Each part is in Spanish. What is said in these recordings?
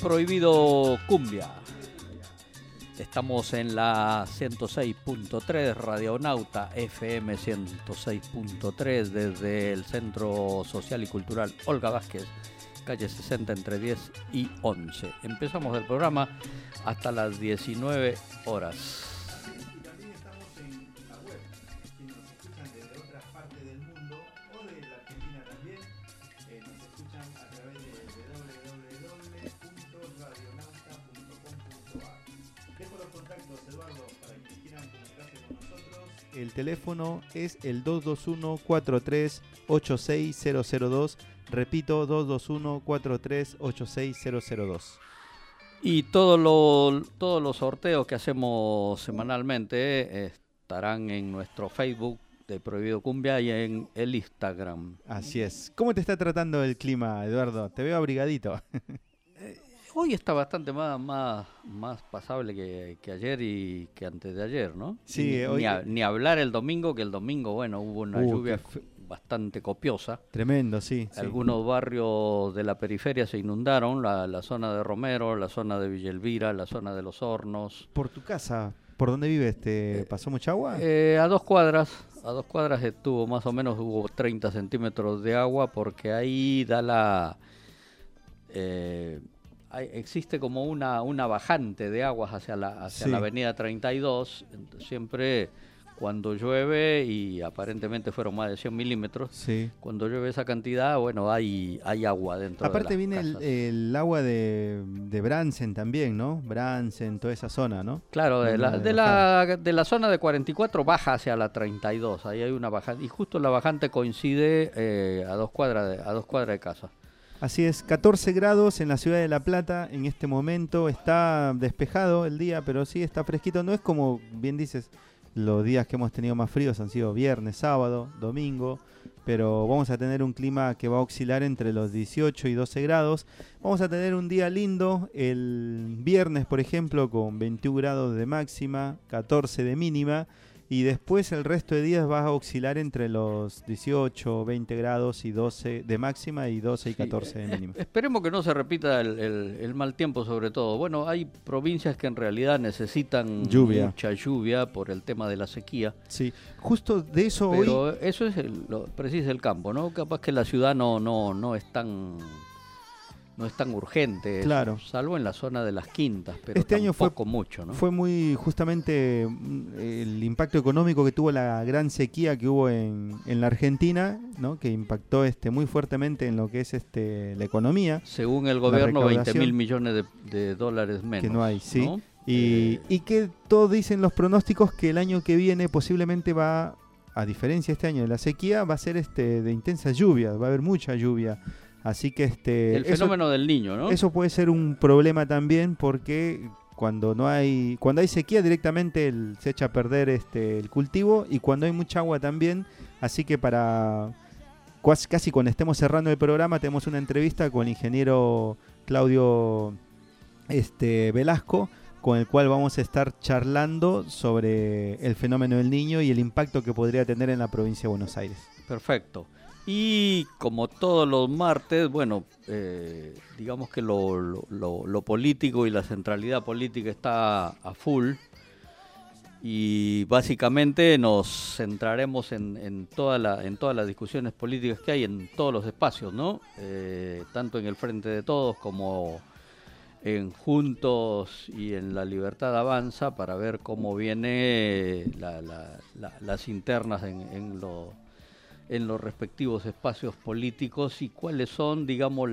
Prohibido Cumbia. Estamos en la 106.3, Radionauta FM 106.3, desde el Centro Social y Cultural Olga Vázquez, calle 60 entre 10 y 11. Empezamos el programa hasta las 19 horas. También estamos en la web, si nos escuchan desde otras partes del mundo o de la Argentina también, nos escuchan a través de www.radionauta.com.ar. Dejo los contactos, Eduardo, para quienes quieran comunicarse con nosotros. El teléfono es el 221-43-86002. Repito, 221-43-86002. Y todos los sorteos que hacemos semanalmente estarán en nuestro Facebook de Prohibido Cumbia y en el Instagram. Así es. ¿Cómo te está tratando el clima, Eduardo? Te veo abrigadito. Hoy está bastante más pasable que ayer y que antes de ayer, ¿no? Sí, ni hablar el domingo, que el domingo, bueno, hubo una lluvia bastante copiosa. Tremendo, sí. Algunos barrios de la periferia se inundaron, la zona de Romero, la zona de Villa Elvira, la zona de Los Hornos. ¿Por tu casa? ¿Por dónde vives? ¿Te pasó mucha agua? A 2 cuadras estuvo, más o menos hubo 30 centímetros de agua, porque ahí da existe como una bajante de aguas hacia la avenida 32, siempre cuando llueve, y aparentemente fueron más de 100 milímetros, sí. Cuando llueve esa cantidad, bueno, hay agua dentro. Aparte de las viene casas. el agua de Bransen también, ¿no? Bransen, toda esa zona, ¿no? Claro, de la zona de 44 baja hacia la 32, ahí hay una bajante, y justo la bajante coincide a 2 cuadras de casa. Así es, 14 grados en la ciudad de La Plata en este momento, está despejado el día, pero sí está fresquito, no es como bien dices, los días que hemos tenido más fríos han sido viernes, sábado, domingo, pero vamos a tener un clima que va a oscilar entre los 18 y 12 grados. Vamos a tener un día lindo el viernes, por ejemplo, con 21 grados de máxima, 14 de mínima, y después el resto de días va a oscilar entre los 18, 20 grados y 12 de máxima y 12 y 14 de mínima. Esperemos que no se repita el mal tiempo, sobre todo. Bueno, hay provincias que en realidad necesitan mucha lluvia por el tema de la sequía. Sí, justo de eso pero hoy... Pero eso es precisa el campo, ¿no? Capaz que la ciudad no es tan urgente, claro, salvo en la zona de las quintas, pero este año fue mucho, ¿no? Fue muy justamente el impacto económico que tuvo la gran sequía que hubo en la Argentina, ¿no? Que impactó muy fuertemente en lo que es la economía. Según el gobierno, 20.000 millones de dólares menos. Que no hay, sí. ¿No? Y que todos dicen los pronósticos que el año que viene posiblemente va, a diferencia este año de la sequía, va a ser de intensas lluvias, va a haber mucha lluvia. Así que el fenómeno del Niño, ¿no? Eso puede ser un problema también, porque cuando hay sequía directamente se echa a perder el cultivo, y cuando hay mucha agua también. Así que casi cuando estemos cerrando el programa tenemos una entrevista con el ingeniero Claudio Velasco, con el cual vamos a estar charlando sobre el fenómeno del Niño y el impacto que podría tener en la provincia de Buenos Aires. Perfecto. Y como todos los martes, bueno, digamos que lo político y la centralidad política está a full, y básicamente nos centraremos en todas las discusiones políticas que hay en todos los espacios, ¿no? Tanto en el Frente de Todos como en Juntos y en La Libertad Avanza, para ver cómo viene las internas en los respectivos espacios políticos, y cuáles son, digamos,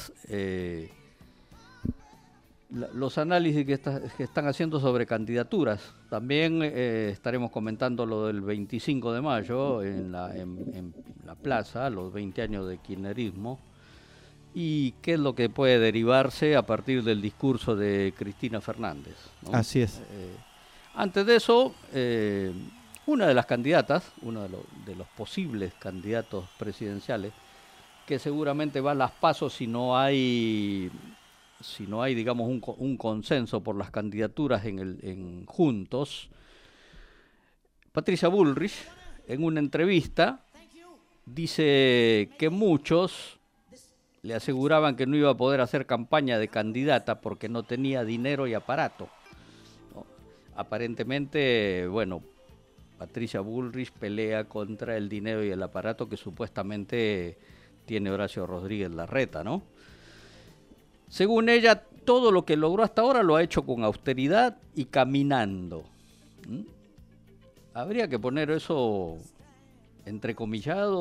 los análisis que están haciendo sobre candidaturas. También estaremos comentando lo del 25 de mayo en la plaza, los 20 años de kirchnerismo, y qué es lo que puede derivarse a partir del discurso de Cristina Fernández, ¿no? Así es. Antes de eso, una de las candidatas, uno de los posibles candidatos presidenciales, que seguramente va a las PASO si no hay, digamos, un consenso por las candidaturas en Juntos, Patricia Bullrich, en una entrevista, dice que muchos le aseguraban que no iba a poder hacer campaña de candidata porque no tenía dinero y aparato, ¿no? Aparentemente, bueno, Patricia Bullrich pelea contra el dinero y el aparato que supuestamente tiene Horacio Rodríguez Larreta, ¿no? Según ella, todo lo que logró hasta ahora lo ha hecho con austeridad y caminando. ¿Mm? Habría que poner eso entrecomillado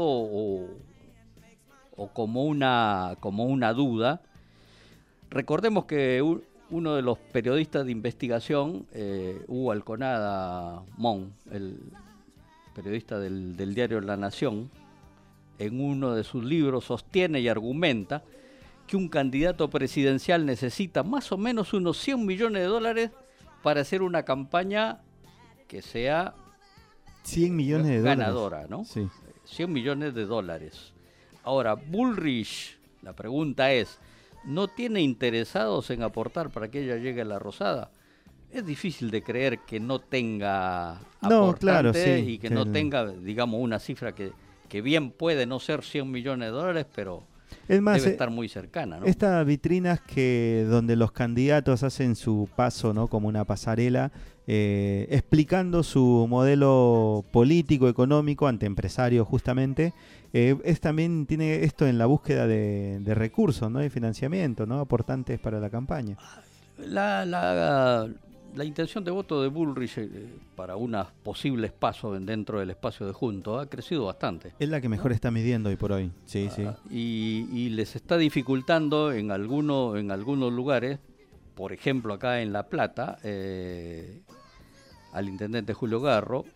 o como una duda. Recordemos que uno de los periodistas de investigación, Hugo Alconada Mon, el periodista del diario La Nación, en uno de sus libros sostiene y argumenta que un candidato presidencial necesita más o menos unos 100 millones de dólares para hacer una campaña que sea 100 millones de ganadora, dólares. ¿no? Sí. 100 millones de dólares. Ahora, Bullrich, la pregunta es, ¿no tiene interesados en aportar para que ella llegue a la Rosada? Es difícil de creer que no tenga aportantes, claro, sí, y que no tenga, digamos, una cifra que bien puede no ser 100 millones de dólares, pero es más, debe estar muy cercana, ¿no? Estas vitrinas donde los candidatos hacen su paso, ¿no? Como una pasarela, explicando su modelo político, económico, ante empresarios justamente, también tiene esto en la búsqueda de recursos, ¿no? De financiamiento, ¿no? Aportantes para la campaña. La intención de voto de Bullrich para unos posibles pasos dentro del espacio de Juntos ha crecido bastante. Es la que mejor está midiendo hoy por hoy. Sí, sí. Y les está dificultando en algunos lugares, por ejemplo acá en La Plata, al intendente Julio Garro,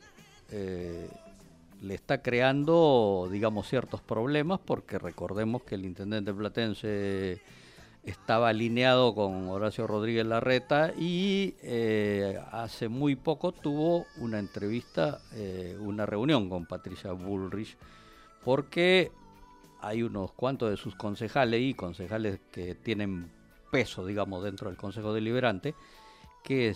le está creando, digamos, ciertos problemas, porque recordemos que el intendente platense estaba alineado con Horacio Rodríguez Larreta y hace muy poco tuvo una entrevista, una reunión con Patricia Bullrich, porque hay unos cuantos de sus concejales que tienen peso, digamos, dentro del Consejo Deliberante, que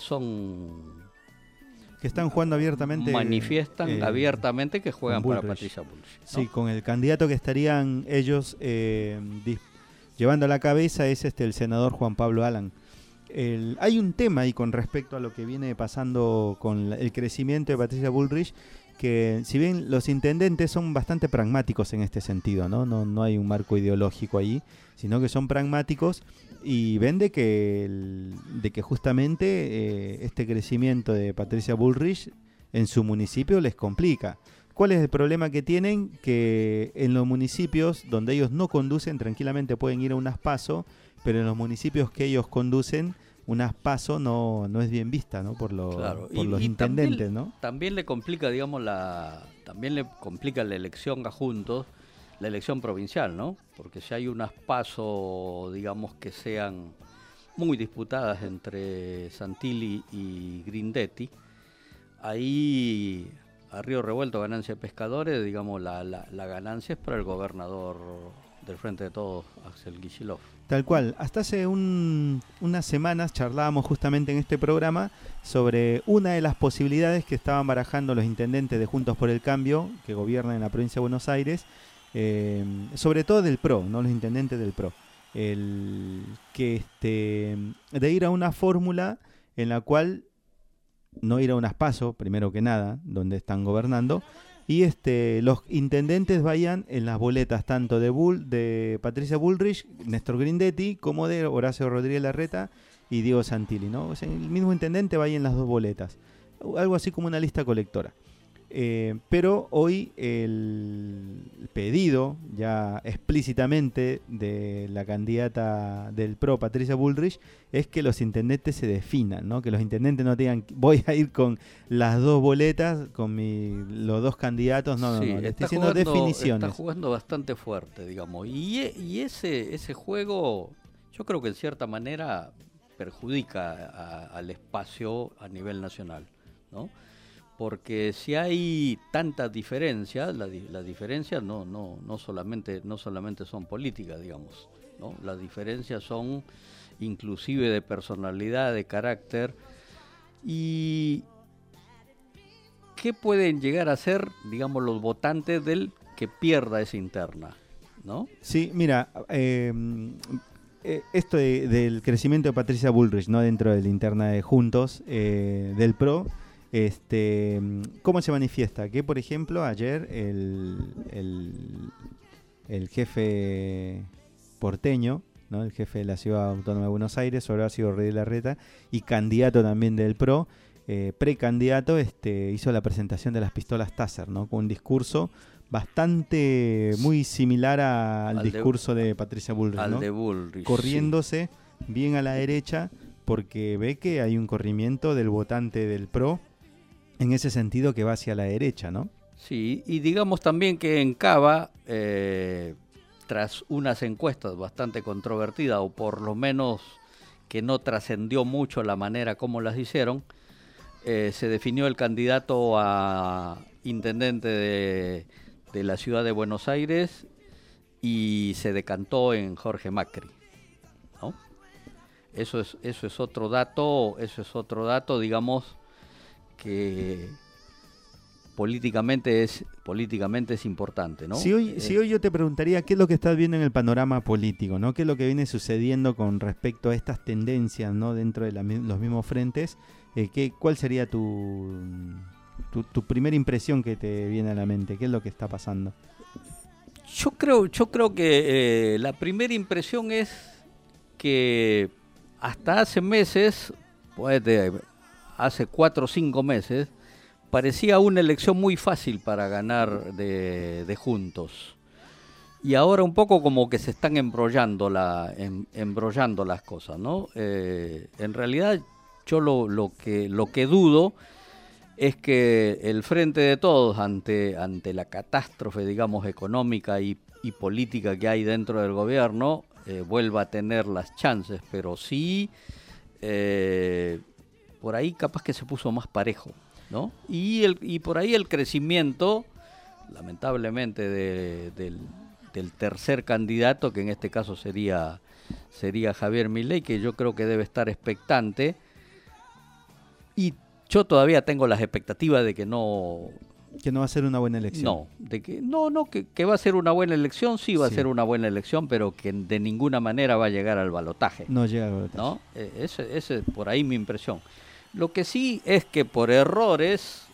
están jugando abiertamente. Manifiestan abiertamente que juegan para Patricia Bullrich, ¿no? Sí, con el candidato que estarían ellos llevando a la cabeza es el senador Juan Pablo Alan. Hay un tema ahí con respecto a lo que viene pasando con el crecimiento de Patricia Bullrich, que si bien los intendentes son bastante pragmáticos en este sentido, no hay un marco ideológico ahí, sino que son pragmáticos y ven de que justamente este crecimiento de Patricia Bullrich en su municipio les complica. ¿Cuál es el problema que tienen? Que en los municipios donde ellos no conducen, tranquilamente pueden ir a unas PASO, pero en los municipios que ellos conducen, unas PASO no es bien vista, ¿no? Por los intendentes, también, ¿no? También le complica, digamos, la elección a Juntos, la elección provincial, ¿no? Porque si hay unas PASO, digamos, que sean muy disputadas entre Santilli y Grindetti, ahí a Río Revuelto, ganancia de pescadores, digamos, la ganancia es para el gobernador del Frente de Todos, Axel Kicillof. Tal cual. Hasta hace unas semanas charlábamos justamente en este programa sobre una de las posibilidades que estaban barajando los intendentes de Juntos por el Cambio, que gobiernan en la provincia de Buenos Aires, sobre todo del PRO, no los intendentes del PRO, de ir a una fórmula en la cual no ir a unas PASO, primero que nada, donde están gobernando, y los intendentes vayan en las boletas tanto de Patricia Bullrich, Néstor Grindetti, como de Horacio Rodríguez Larreta y Diego Santilli, ¿no? O sea, el mismo intendente vaya en las dos boletas, algo así como una lista colectora. Pero hoy el pedido ya explícitamente de la candidata del PRO, Patricia Bullrich, es que los intendentes se definan, ¿no? Que los intendentes no digan, voy a ir con las dos boletas, con los dos candidatos, no, le estoy diciendo definiciones. Está jugando bastante fuerte, digamos, y ese juego yo creo que en cierta manera perjudica al espacio a nivel nacional, ¿no? Porque si hay tantas diferencias, las diferencias no solamente son políticas, digamos, ¿no? Las diferencias son inclusive de personalidad, de carácter. ¿Y qué pueden llegar a ser, digamos, los votantes del que pierda esa interna? ¿no? Sí, mira, esto del crecimiento de Patricia Bullrich, ¿no? Dentro de la interna de Juntos, del PRO, ¿cómo se manifiesta? Que, por ejemplo, ayer el jefe porteño, ¿no? El jefe de la Ciudad Autónoma de Buenos Aires, Horacio Rodríguez Larreta, y candidato también del PRO, precandidato, hizo la presentación de las pistolas Taser, ¿no? Con un discurso bastante muy similar al discurso de Patricia Bullrich, al ¿no? de Bullrich, corriéndose bien a la derecha, porque ve que hay un corrimiento del votante del PRO en ese sentido, que va hacia la derecha, ¿no? Sí, y digamos también que en Cava, tras unas encuestas bastante controvertidas, o por lo menos que no trascendió mucho la manera como las hicieron, se definió el candidato a intendente de la ciudad de Buenos Aires y se decantó en Jorge Macri, ¿no? Eso es otro dato, digamos, que políticamente es importante, ¿no? Si hoy yo te preguntaría qué es lo que estás viendo en el panorama político, ¿no? ¿Qué es lo que viene sucediendo con respecto a estas tendencias, ¿no? Dentro de los mismos frentes, ¿cuál sería tu primera impresión que te viene a la mente? ¿Qué es lo que está pasando? Yo creo que la primera impresión es que hasta hace meses, hace 4 o 5 meses, parecía una elección muy fácil para ganar de Juntos. Y ahora un poco como que se están embrollando las cosas, ¿no? En realidad yo lo que dudo es que el Frente de Todos, ante la catástrofe, digamos, económica y política que hay dentro del gobierno, vuelva a tener las chances, pero sí, por ahí capaz que se puso más parejo, ¿no? Y por ahí el crecimiento, lamentablemente, del tercer candidato, que en este caso sería Javier Milei, que yo creo que debe estar expectante, y yo todavía tengo las expectativas de que no... Que no va a ser una buena elección. No, que va a ser una buena elección, sí va a ser una buena elección, pero que de ninguna manera va a llegar al balotaje. No llega al balotaje. ¿No? Ese es por ahí mi impresión. Lo que sí es que por errores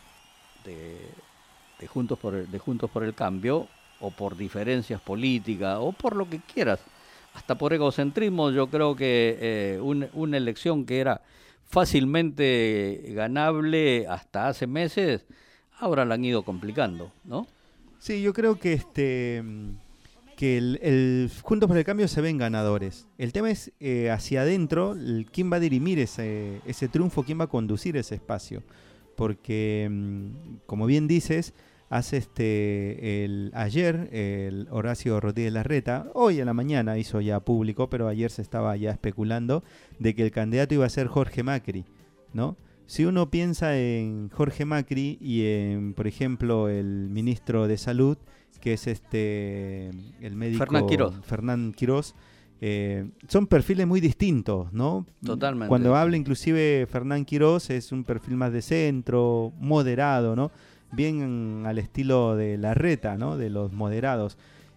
de Juntos por el Cambio, o por diferencias políticas, o por lo que quieras, hasta por egocentrismo, yo creo que una elección que era fácilmente ganable hasta hace meses, ahora la han ido complicando, ¿no? Sí, yo creo que que el Juntos por el Cambio se ven ganadores. El tema es hacia adentro, quién va a dirimir ese triunfo, quién va a conducir ese espacio. Porque, como bien dices, hace ayer el Horacio Rodríguez Larreta, hoy a la mañana hizo ya público, pero ayer se estaba ya especulando de que el candidato iba a ser Jorge Macri, ¿no? Si uno piensa en Jorge Macri y en, por ejemplo, el ministro de Salud, que es el médico Fernán Quirós, son perfiles muy distintos, ¿no? Totalmente. Cuando habla inclusive Fernán Quirós es un perfil más de centro, moderado, ¿no? Bien al estilo de Larreta, ¿no? De los moderados.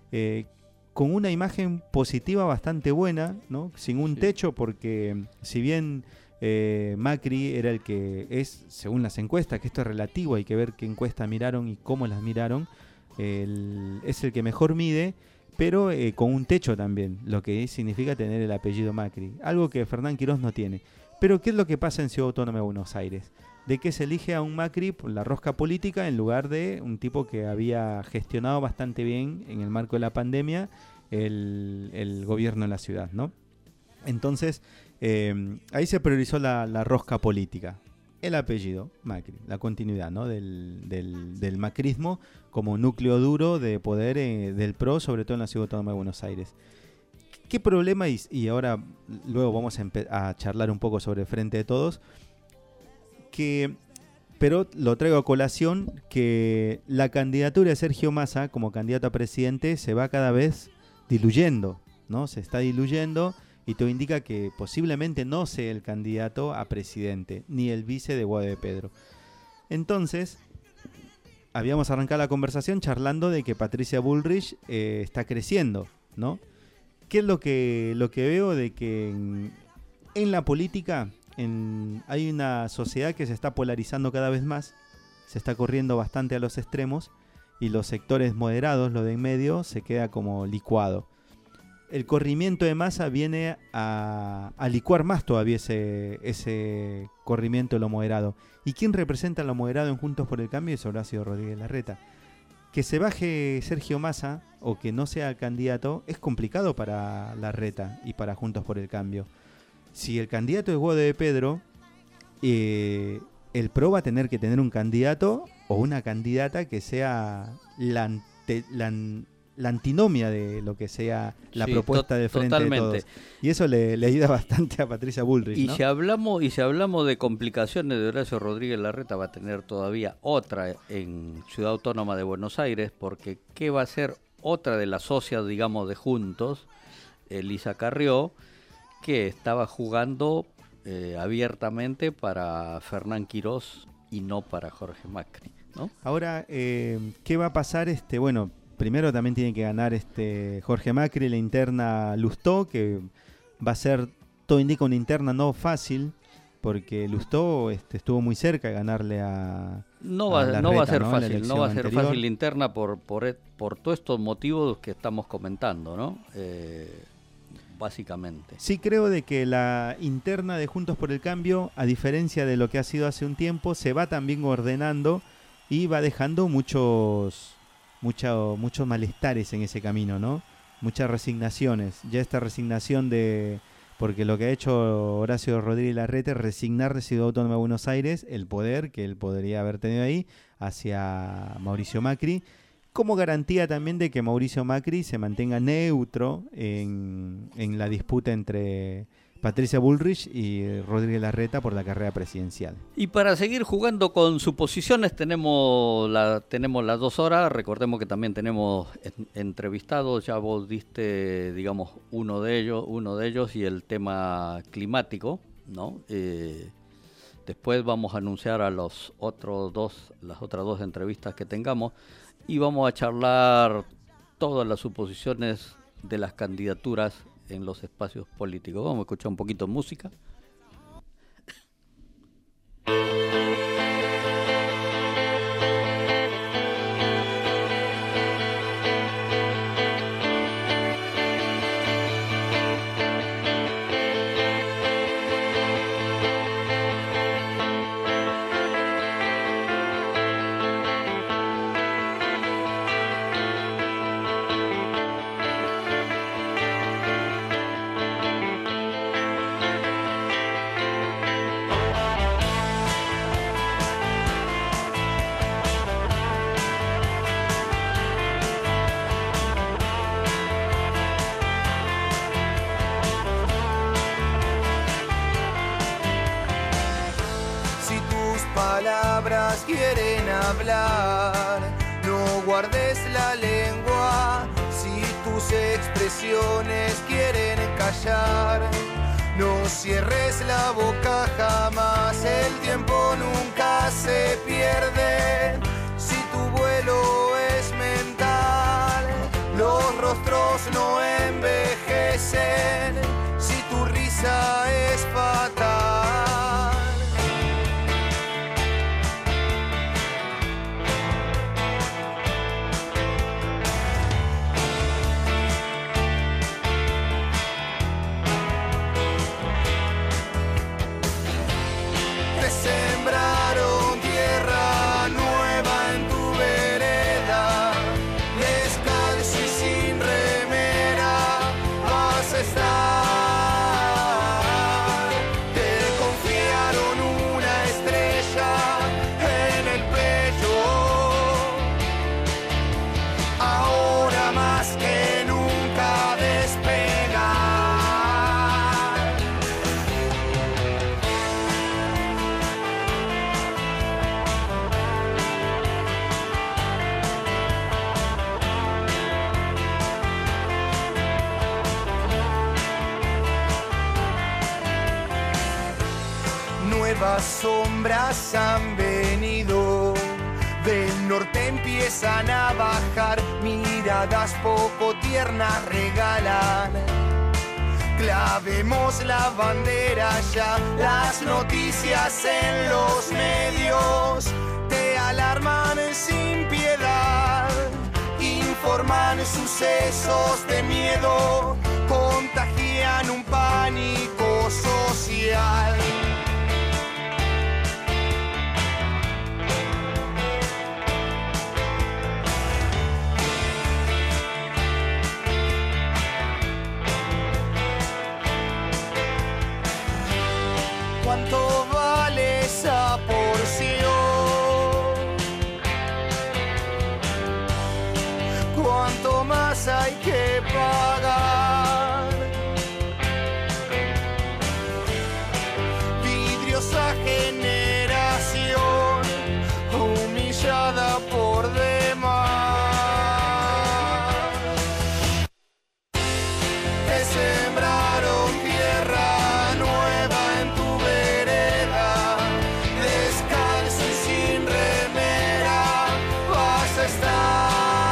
Con una imagen positiva bastante buena, ¿no? Sin un techo, porque si bien Macri era el que es, según las encuestas, que esto es relativo, hay que ver qué encuestas miraron y cómo las miraron, es el que mejor mide, pero con un techo también, lo que significa tener el apellido Macri, algo que Fernán Quirós no tiene. Pero ¿qué es lo que pasa en Ciudad Autónoma de Buenos Aires? De que se elige a un Macri por la rosca política en lugar de un tipo que había gestionado bastante bien en el marco de la pandemia el gobierno de la ciudad, ¿no? Entonces, ahí se priorizó la rosca política. El apellido, Macri, la continuidad, ¿no? del macrismo como núcleo duro de poder del PRO, sobre todo en la Ciudad Autónoma de Buenos Aires. ¿Qué problema? Y ahora luego vamos a charlar un poco sobre el Frente de Todos, pero lo traigo a colación, que la candidatura de Sergio Massa como candidato a presidente se va cada vez diluyendo, ¿no? Se está diluyendo. Y todo indica que posiblemente no sea el candidato a presidente, ni el vice de Guado de Pedro. Entonces, habíamos arrancado la conversación charlando de que Patricia Bullrich está creciendo, ¿no? ¿Qué es lo que veo? De que en la política hay una sociedad que se está polarizando cada vez más, se está corriendo bastante a los extremos y los sectores moderados, lo de en medio, se queda como licuado. El corrimiento de masa viene a licuar más todavía ese corrimiento de lo moderado. ¿Y quién representa lo moderado en Juntos por el Cambio? Es Horacio Rodríguez Larreta. Que se baje Sergio Massa o que no sea candidato es complicado para Larreta y para Juntos por el Cambio. Si el candidato es Guado de Pedro, el PRO va a tener que tener un candidato o una candidata que sea la antinomia de lo que sea la propuesta de frente totalmente. de todos. Y eso le ayuda bastante a Patricia Bullrich, y ¿no? si hablamos de complicaciones de Horacio Rodríguez Larreta, va a tener todavía otra en Ciudad Autónoma de Buenos Aires, porque ¿qué va a ser otra de las socias, digamos, de Juntos? Elisa Carrió, que estaba jugando abiertamente para Fernán Quirós y no para Jorge Macri, ¿no? Ahora, ¿qué va a pasar? Bueno, primero también tiene que ganar Jorge Macri la interna Lustó, que va a ser, todo indica, una interna no fácil, porque Lustó estuvo muy cerca de ganarle a Larreta, no va a ser ¿no? fácil, no va a ser fácil la interna por todos estos motivos que estamos comentando, ¿no? Básicamente. Sí, creo de que la interna de Juntos por el Cambio, a diferencia de lo que ha sido hace un tiempo, se va también ordenando y va dejando muchos malestares en ese camino, ¿no? Muchas resignaciones. Ya esta resignación porque lo que ha hecho Horacio Rodríguez Larreta es resignar de Ciudad Autónoma de Buenos Aires el poder que él podría haber tenido ahí hacia Mauricio Macri, como garantía también de que Mauricio Macri se mantenga neutro en la disputa entre Patricia Bullrich y Rodríguez Larreta por la carrera presidencial. Y para seguir jugando con suposiciones tenemos las 2 horas. Recordemos que también tenemos entrevistados. Ya vos diste, digamos, uno de ellos y el tema climático, ¿no? Después vamos a anunciar a las otras 2 entrevistas que tengamos y vamos a charlar todas las suposiciones de las candidaturas en los espacios políticos. Vamos a escuchar un poquito de música. Quieren hablar, no guardes la lengua. Si tus expresiones quieren callar, no cierres la boca jamás. El tiempo nunca se pierde. Si tu vuelo es mental, los rostros no envejecen. Si tu risa es fatal. Sembraron tierra nueva en tu vereda, descalzo y sin remera vas a estar. Te confiaron una estrella en el pecho, ahora más que nunca despegar. Nuevas sombras han venido Del norte empiezan a bajar, miradas poco tiernas regalan. Clavemos la bandera ya, las noticias en los medios te alarman sin piedad. Informan sucesos de miedo, contagian un pánico social. ¿Cuánto vale esa porción? ¿Cuánto más hay que pagar? Vidriosa generación, humillada por demás. Te sembraron tierra nueva en tu vereda, descalzo y sin remera vas a estar.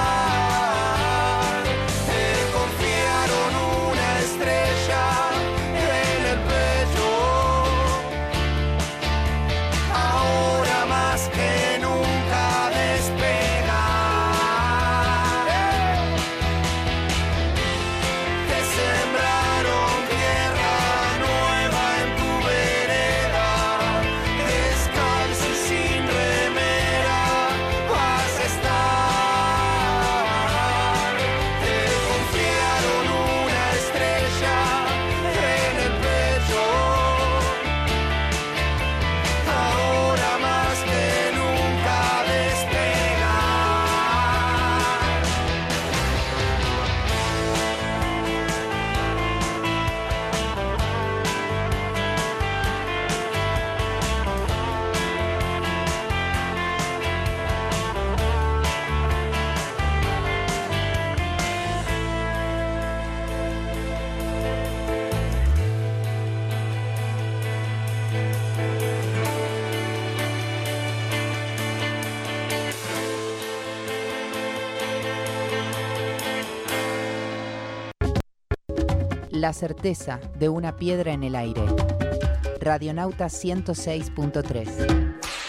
La certeza de una piedra en el aire. Radionauta 106.3.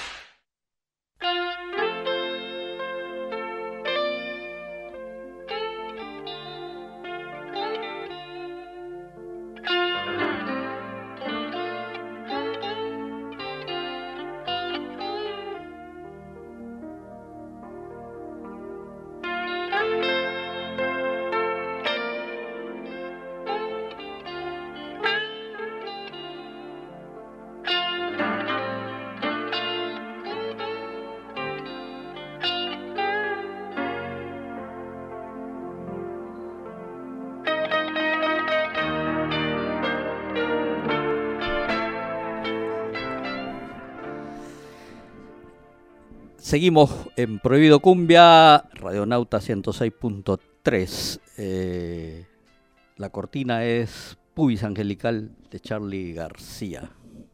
Seguimos en Prohibido Cumbia, Radionauta 106.3. La cortina es Pubis Angelical de Charly García.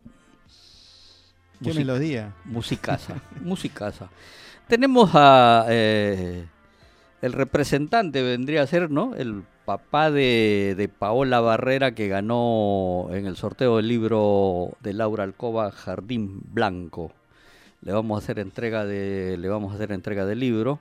¿Qué melodía? Musicaza, musicaza. Tenemos a el representante, vendría a ser, ¿no? El papá de Paola Barrera, que ganó en el sorteo del libro de Laura Alcoba, Jardín Blanco. Le vamos a hacer entrega del libro.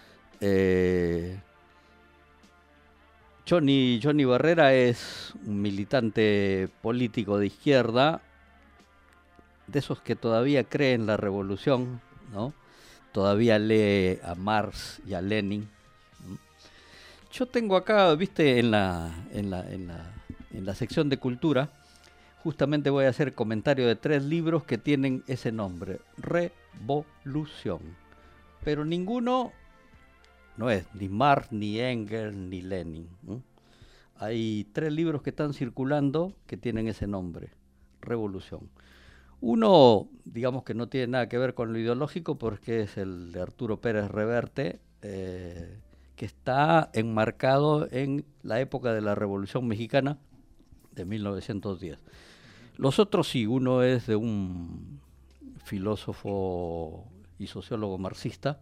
Johnny Barrera es un militante político de izquierda, de esos que todavía creen en la revolución, ¿no? Todavía lee a Marx y a Lenin. Yo tengo acá, viste, en la sección de cultura, justamente voy a hacer comentario de 3 libros que tienen ese nombre, Revolución. Pero ninguno no es ni Marx, ni Engels, ni Lenin. Hay 3 libros que están circulando que tienen ese nombre, Revolución. Uno, digamos que no tiene nada que ver con lo ideológico, porque es el de Arturo Pérez Reverte, que está enmarcado en la época de la Revolución Mexicana de 1910. Los otros sí, uno es de un filósofo y sociólogo marxista.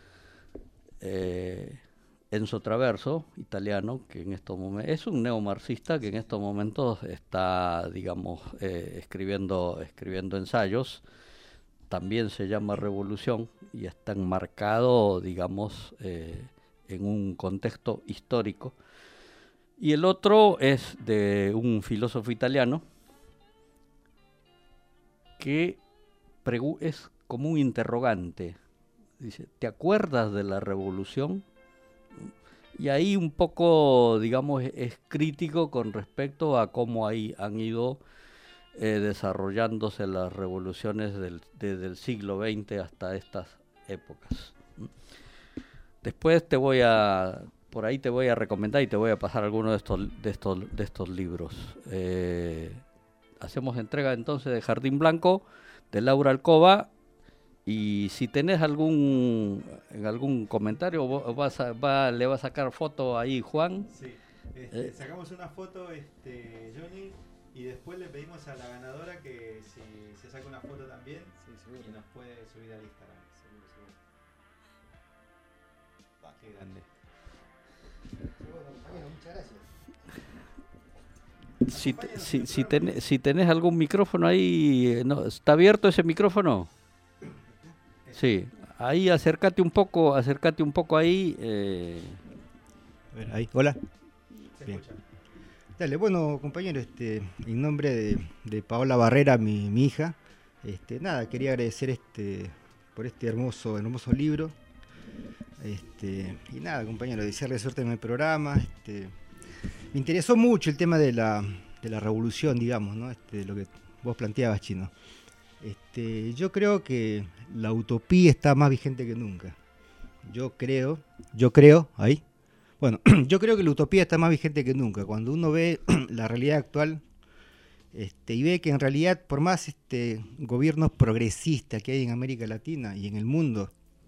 Enzo Traverso, italiano, que en estos momentos es un neomarxista que en estos momentos está, digamos, escribiendo ensayos. También se llama Revolución y está enmarcado, digamos, en un contexto histórico. Y el otro es de un filósofo italiano que es como un interrogante. Dice, ¿te acuerdas de la revolución? Y ahí un poco, digamos, es crítico con respecto a cómo ahí han ido desarrollándose las revoluciones desde el siglo XX hasta estas épocas. Después por ahí te voy a recomendar y te voy a pasar algunos de estos libros. Hacemos entrega entonces de Jardín Blanco, de Laura Alcoba. Y si tenés algún comentario, le va a sacar foto ahí Juan. Sí, sacamos una foto, Johnny, y después le pedimos a la ganadora que si se saca una foto también, sí, seguro, y nos puede subir al Instagram. Seguro. Qué grande. Bueno, muchas gracias. Si tenés algún micrófono ahí, ¿no? ¿Está abierto ese micrófono? Sí, ahí acércate un poco ahí. A ver, ahí, hola. Bien. Dale, bueno, compañero, en nombre de Paola Barrera, mi hija, nada, quería agradecer por este hermoso libro. Y nada, compañero, desearle suerte en el programa. Me interesó mucho el tema de la revolución, digamos, ¿no? Lo que vos planteabas, Chino. Yo creo que la utopía está más vigente que nunca. Yo creo, ahí. Bueno, yo creo que la utopía está más vigente que nunca. Cuando uno ve la realidad actual y ve que en realidad, por más gobiernos progresistas que hay en América Latina y en el mundo,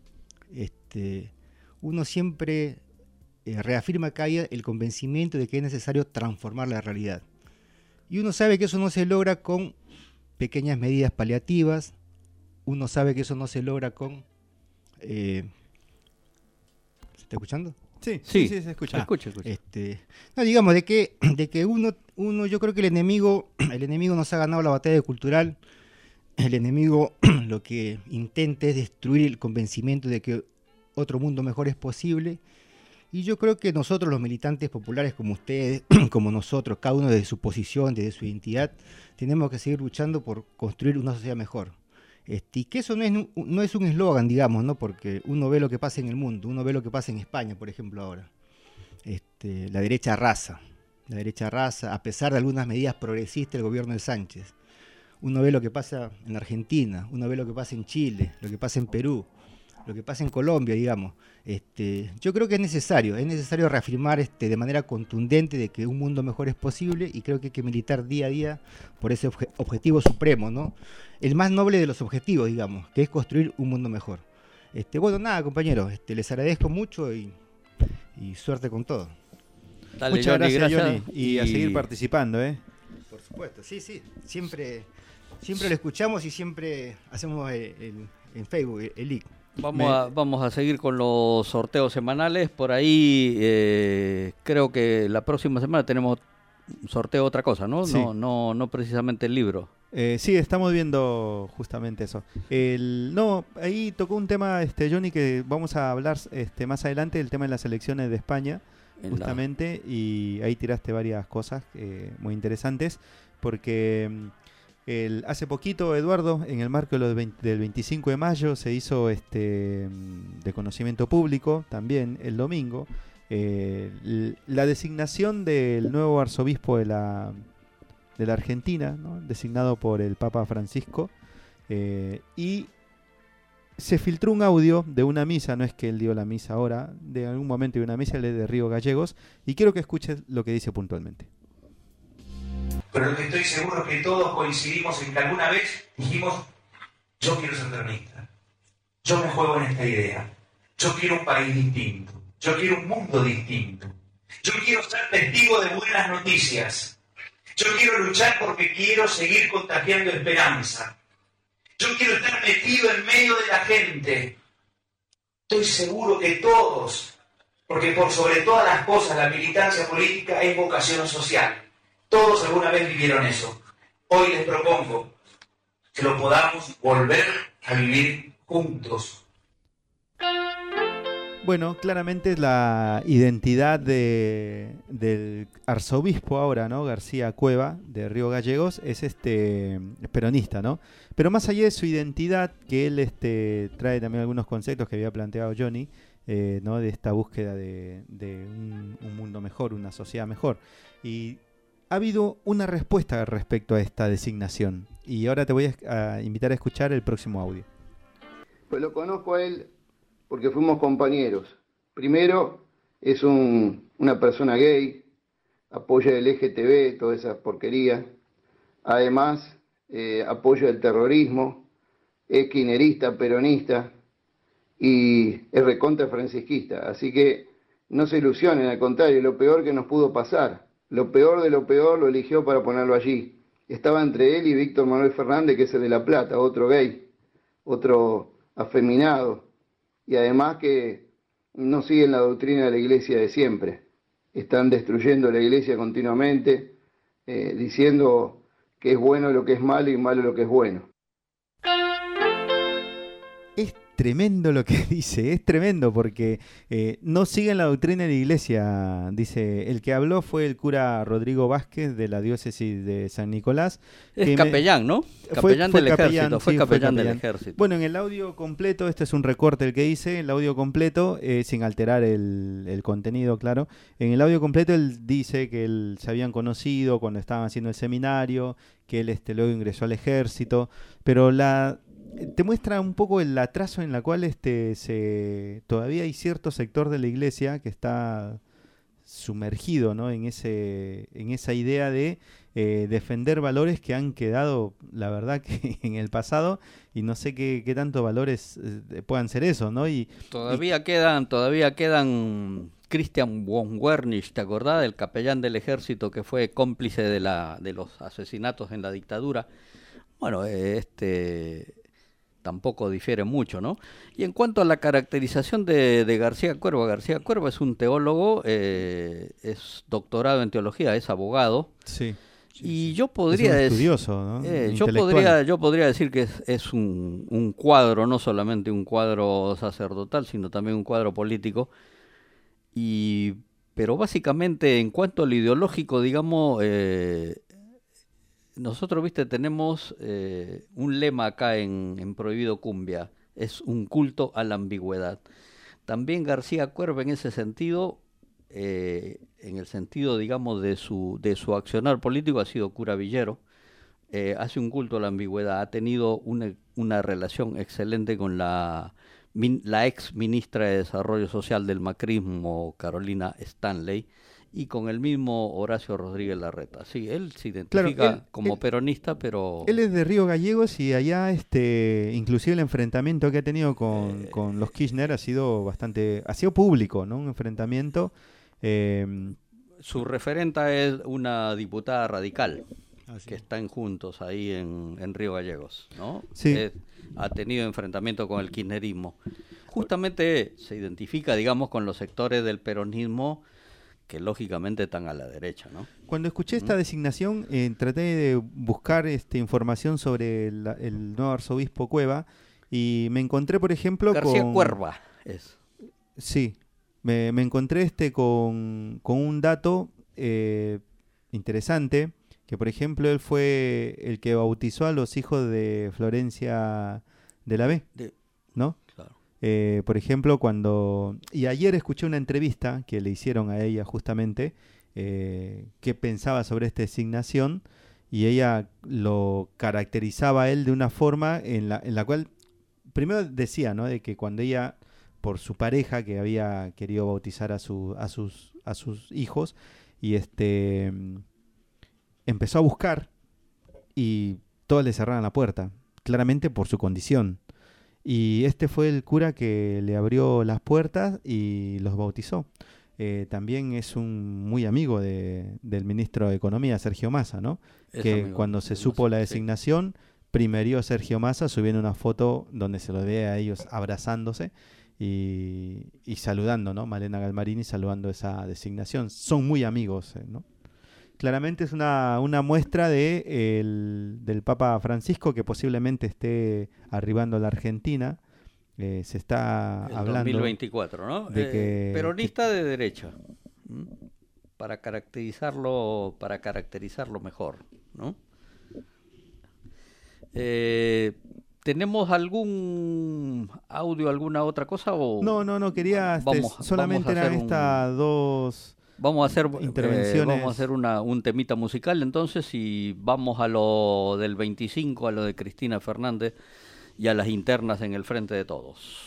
uno siempre reafirma que hay el convencimiento de que es necesario transformar la realidad. Y uno sabe que eso no se logra con pequeñas medidas paliativas, uno sabe que eso no se logra con... ¿Se está escuchando? Sí, se escucha. Escucha. No, digamos, de que uno, yo creo que el enemigo nos ha ganado la batalla cultural. El enemigo lo que intenta es destruir el convencimiento de que otro mundo mejor es posible. Y yo creo que nosotros, los militantes populares como ustedes, como nosotros, cada uno desde su posición, desde su identidad, tenemos que seguir luchando por construir una sociedad mejor. Y que eso no es un eslogan, digamos, ¿no? Porque uno ve lo que pasa en el mundo, uno ve lo que pasa en España, por ejemplo, ahora. La derecha arrasa, a pesar de algunas medidas progresistas del gobierno de Sánchez. Uno ve lo que pasa en la Argentina, uno ve lo que pasa en Chile, lo que pasa en Perú, lo que pasa en Colombia, digamos. Yo creo que es necesario reafirmar de manera contundente de que un mundo mejor es posible, y creo que hay que militar día a día por ese objetivo supremo, ¿no? El más noble de los objetivos, digamos, que es construir un mundo mejor. Bueno, nada, compañeros, les agradezco mucho y suerte con todo. Dale, muchas gracias, Johnny. Y a seguir participando, ¿eh? Por supuesto, sí. Siempre lo escuchamos y siempre hacemos en Facebook el link. Vamos a seguir con los sorteos semanales. Por ahí creo que la próxima semana tenemos un sorteo otra cosa, ¿no? Sí. No precisamente el libro. Sí, estamos viendo justamente eso. Ahí tocó un tema, Johnny, que vamos a hablar más adelante, el tema de las elecciones de España, justamente, y ahí tiraste varias cosas muy interesantes, porque hace poquito, Eduardo, en el marco del 25 de mayo, se hizo de conocimiento público, también el domingo, la designación del nuevo arzobispo de la Argentina, ¿no? Designado por el Papa Francisco, y se filtró un audio de una misa, no es que él dio la misa ahora, de algún momento de una misa de Río Gallegos, y quiero que escuches lo que dice puntualmente. Pero lo que estoy seguro es que todos coincidimos en que alguna vez dijimos, yo quiero ser peronista, yo me juego en esta idea, yo quiero un país distinto, yo quiero un mundo distinto, yo quiero ser testigo de buenas noticias, yo quiero luchar porque quiero seguir contagiando esperanza, Yo quiero estar metido en medio de la gente. Estoy seguro que todos, porque por sobre todas las cosas la militancia política es vocación social. Todos alguna vez vivieron eso. Hoy les propongo que lo podamos volver a vivir juntos. Bueno, claramente la identidad del arzobispo ahora, ¿no? García Cueva, de Río Gallegos, es peronista, ¿no? Pero más allá de su identidad, que él trae también algunos conceptos que había planteado Johnny, ¿no? De esta búsqueda de un mundo mejor, una sociedad mejor. Y ha habido una respuesta respecto a esta designación. Y ahora te voy a invitar a escuchar el próximo audio. Pues lo conozco a él porque fuimos compañeros. Primero, es una persona gay, apoya el LGTB, toda esa porquería. Además, apoya el terrorismo, es kirchnerista, peronista y es recontra francisquista. Así que no se ilusionen, al contrario, lo peor que nos pudo pasar. Lo peor de lo peor lo eligió para ponerlo allí. Estaba entre él y Víctor Manuel Fernández, que es el de La Plata, otro gay, otro afeminado. Y además que no siguen la doctrina de la iglesia de siempre. Están destruyendo la iglesia continuamente, diciendo que es bueno lo que es malo y malo lo que es bueno. Es tremendo lo que dice, es tremendo porque no siguen la doctrina de la iglesia. Dice, el que habló fue el cura Rodrigo Vázquez de la diócesis de San Nicolás. Es capellán, ¿no? Capellán del ejército, fue capellán del ejército. Bueno, en el audio completo, este es un recorte el que hice, el audio completo, sin alterar el contenido, claro. En el audio completo él dice que él se habían conocido cuando estaban haciendo el seminario, que él luego ingresó al ejército, pero te muestra un poco el atraso en la cual todavía hay cierto sector de la iglesia que está sumergido, ¿no? en esa idea de defender valores que han quedado, la verdad, que en el pasado, y no sé qué tantos valores puedan ser eso, ¿no? Todavía quedan Christian von Wernich, ¿te acordás? Del capellán del ejército que fue cómplice de los asesinatos en la dictadura. Bueno, tampoco difiere mucho, ¿no? Y en cuanto a la caracterización de García Cuerva es un teólogo, es doctorado en teología, es abogado. Sí. Y yo podría es un estudioso, ¿no? Yo podría decir que es un cuadro, no solamente un cuadro sacerdotal, sino también un cuadro político. Pero básicamente, en cuanto a lo ideológico, digamos, nosotros, tenemos un lema acá en Prohibido Cumbia, es un culto a la ambigüedad. También García Cuerva en ese sentido, en el sentido, digamos, de su accionar político, ha sido cura villero, hace un culto a la ambigüedad, ha tenido una relación excelente con la ex ministra de Desarrollo Social del macrismo, Carolina Stanley, y con el mismo Horacio Rodríguez Larreta. Sí, él se identifica como peronista, pero... Él es de Río Gallegos y allá inclusive el enfrentamiento que ha tenido con los Kirchner ha sido público, ¿no? Un enfrentamiento... Su referenta es una diputada radical, que están juntos ahí en Río Gallegos, ¿no? Sí. Ha tenido enfrentamiento con el kirchnerismo. Justamente se identifica, digamos, con los sectores del peronismo que lógicamente están a la derecha, ¿no? Cuando escuché esta designación, traté de buscar información sobre el nuevo arzobispo Cueva y me encontré, por ejemplo, García Cuerva es. Sí, me encontré con un dato interesante, que por ejemplo él fue el que bautizó a los hijos de Florencia de la B, ¿no? Por ejemplo, y ayer escuché una entrevista que le hicieron a ella justamente, qué pensaba sobre esta designación, y ella lo caracterizaba a él de una forma en la cual, primero decía, ¿no? De que cuando ella, por su pareja, que había querido bautizar a sus hijos, y empezó a buscar, y todos le cerraron la puerta, claramente por su condición. Y fue el cura que le abrió las puertas y los bautizó. También es un muy amigo del ministro de Economía, Sergio Massa, ¿no? Que cuando se supo la designación, primerió Sergio Massa subiendo una foto donde se los ve a ellos abrazándose y saludando, ¿no? Malena Galmarini saludando esa designación. Son muy amigos, ¿no? Claramente es una muestra del Papa Francisco que posiblemente esté arribando a la Argentina. Se está el hablando 2024, ¿no? Peronista de derecha, para caracterizarlo mejor, ¿no? ¿Tenemos algún audio, alguna otra cosa? O no, quería solamente vamos a eran estas dos vamos a hacer intervenciones. Vamos a hacer un temita musical entonces y vamos a lo del 25, a lo de Cristina Fernández y a las internas en el Frente de Todos.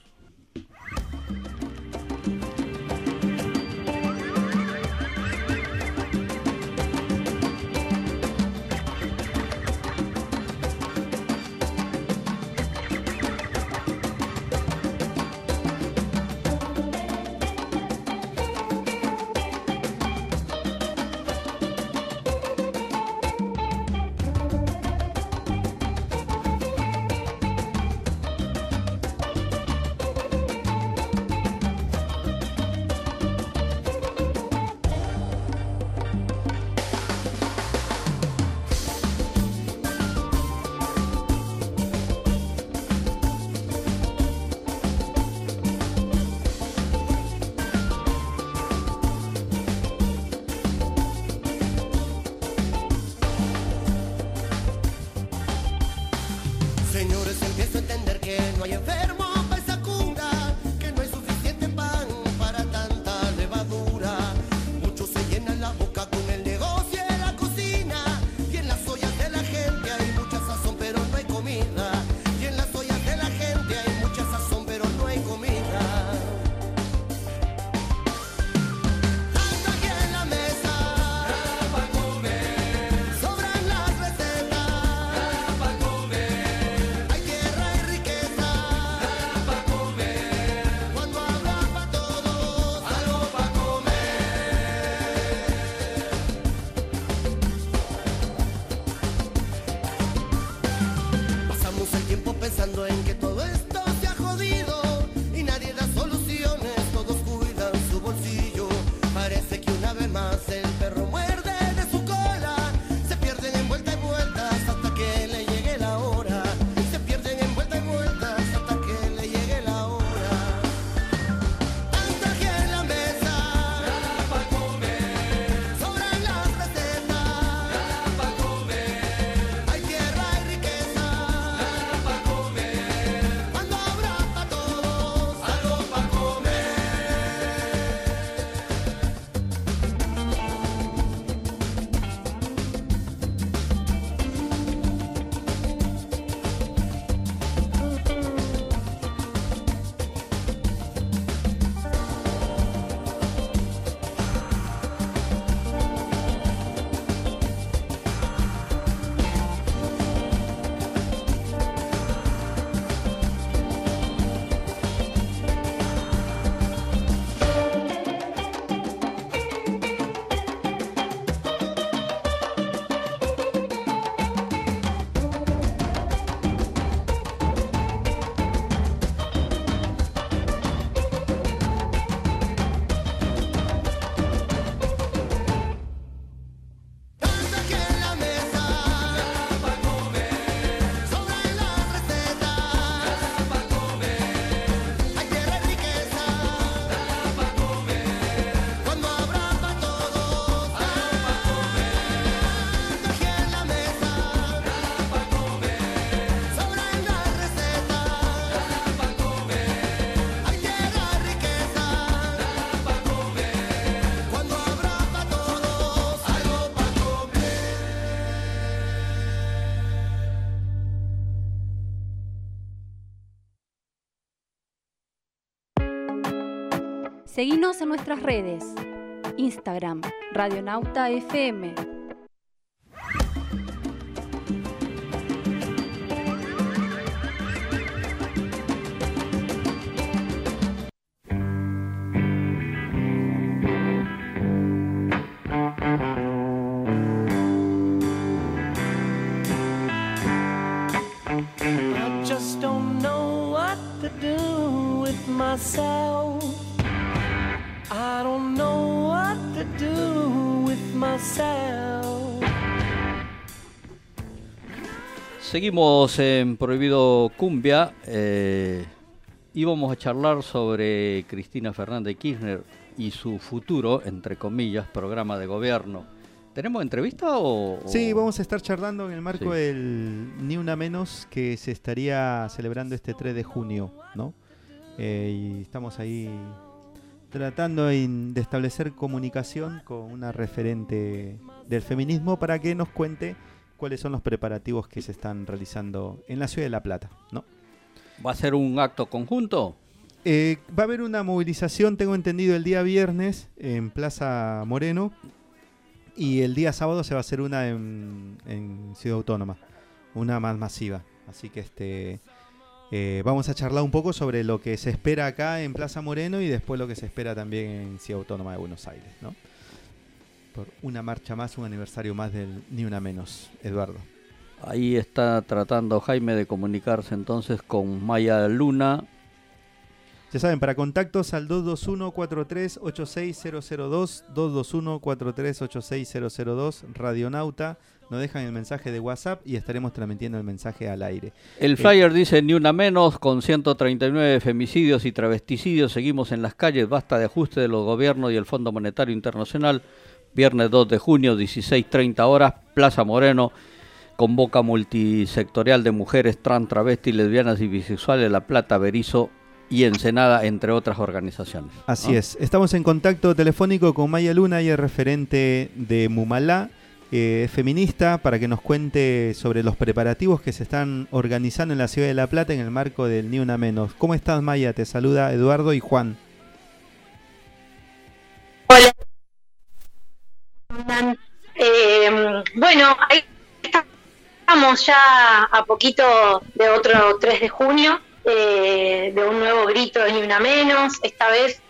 Señores, empiezo a entender que no hay enfermo para esa cura, que no hay suficiente pan para tanta levadura. Muchos se llenan la boca con el negocio de la cocina, y en las ollas de la gente hay mucha sazón pero no hay comida. Y en las ollas de la gente hay mucha sazón pero no hay comida. Tanto aquí en la mesa, nada para comer, sobran las recetas, nada para comer. Hay tierra y riqueza, nada para comer. Cuando habrá para todos, algo para comer. Pasamos el tiempo pensando en que todo esto se ha jodido y nadie da soluciones, todos cuidan su bolsillo. Parece que una vez más el perro muerde de su cola. Se pierden en vueltas y vueltas hasta que le llegue la hora. Se pierden en vueltas y vueltas hasta que le llegue la hora. Tanto aquí en la mesa, nada para comer, sobran las recetas, nada para comer. Hay tierra y riqueza, nada para comer. Cuando habrá para todos, algo para comer. Tanto aquí en la mesa, nada para comer, sobran las recetas, nada para comer. Hay tierra y riqueza, nada para comer. Cuando habrá para todos, algo para comer. Tanto aquí en la mesa, nada para comer, sobran las recetas, nada para comer. Hay tierra y riqueza, nada para comer. Cuando habrá para todos, algo para comer. Seguinos en nuestras redes. Instagram, Radionauta FM. to do with myself. Seguimos en Prohibido Cumbia y vamos a charlar sobre Cristina Fernández de Kirchner y su futuro, entre comillas, programa de gobierno. ¿Tenemos entrevista o...? Sí, vamos a estar charlando en el marco Sí. del Ni Una Menos, que se estaría celebrando este 3 de junio, ¿no? Y estamos ahí tratando de establecer comunicación con una referente del feminismo para que nos cuente cuáles son los preparativos que se están realizando en la ciudad de La Plata, ¿no? ¿Va a ser un acto conjunto? Va a haber una movilización, tengo entendido, el día viernes en Plaza Moreno, y el día sábado se va a hacer una en Ciudad Autónoma, una más masiva. Así que vamos a charlar un poco sobre lo que se espera acá en Plaza Moreno y después lo que se espera también en Ciudad Autónoma de Buenos Aires, ¿no? Por una marcha más, un aniversario más del Ni Una Menos, Eduardo. Ahí está tratando Jaime de comunicarse entonces con Maya Luna. Ya saben, para contactos al 221-43-86002, 221-43-86002, Radionauta, nos dejan el mensaje de WhatsApp y estaremos transmitiendo el mensaje al aire. El flyer dice Ni Una Menos, con 139 femicidios y travesticidios, seguimos en las calles, basta de ajuste de los gobiernos y el Fondo Monetario Internacional. Viernes 2 de junio, 16:30 horas, Plaza Moreno, convoca multisectorial de mujeres, trans, travestis, lesbianas y bisexuales, La Plata, Berizo y Ensenada, entre otras organizaciones. Así es, estamos en contacto telefónico con Maya Luna, ella es referente de Mumalá, feminista, para que nos cuente sobre los preparativos que se están organizando en la ciudad de La Plata en el marco del Ni Una Menos. ¿Cómo estás, Maya? Te saluda Eduardo y Juan. Hola. Bueno, ahí estamos ya a poquito de otro 3 de junio, de un nuevo grito de Ni Una Menos. Esta vez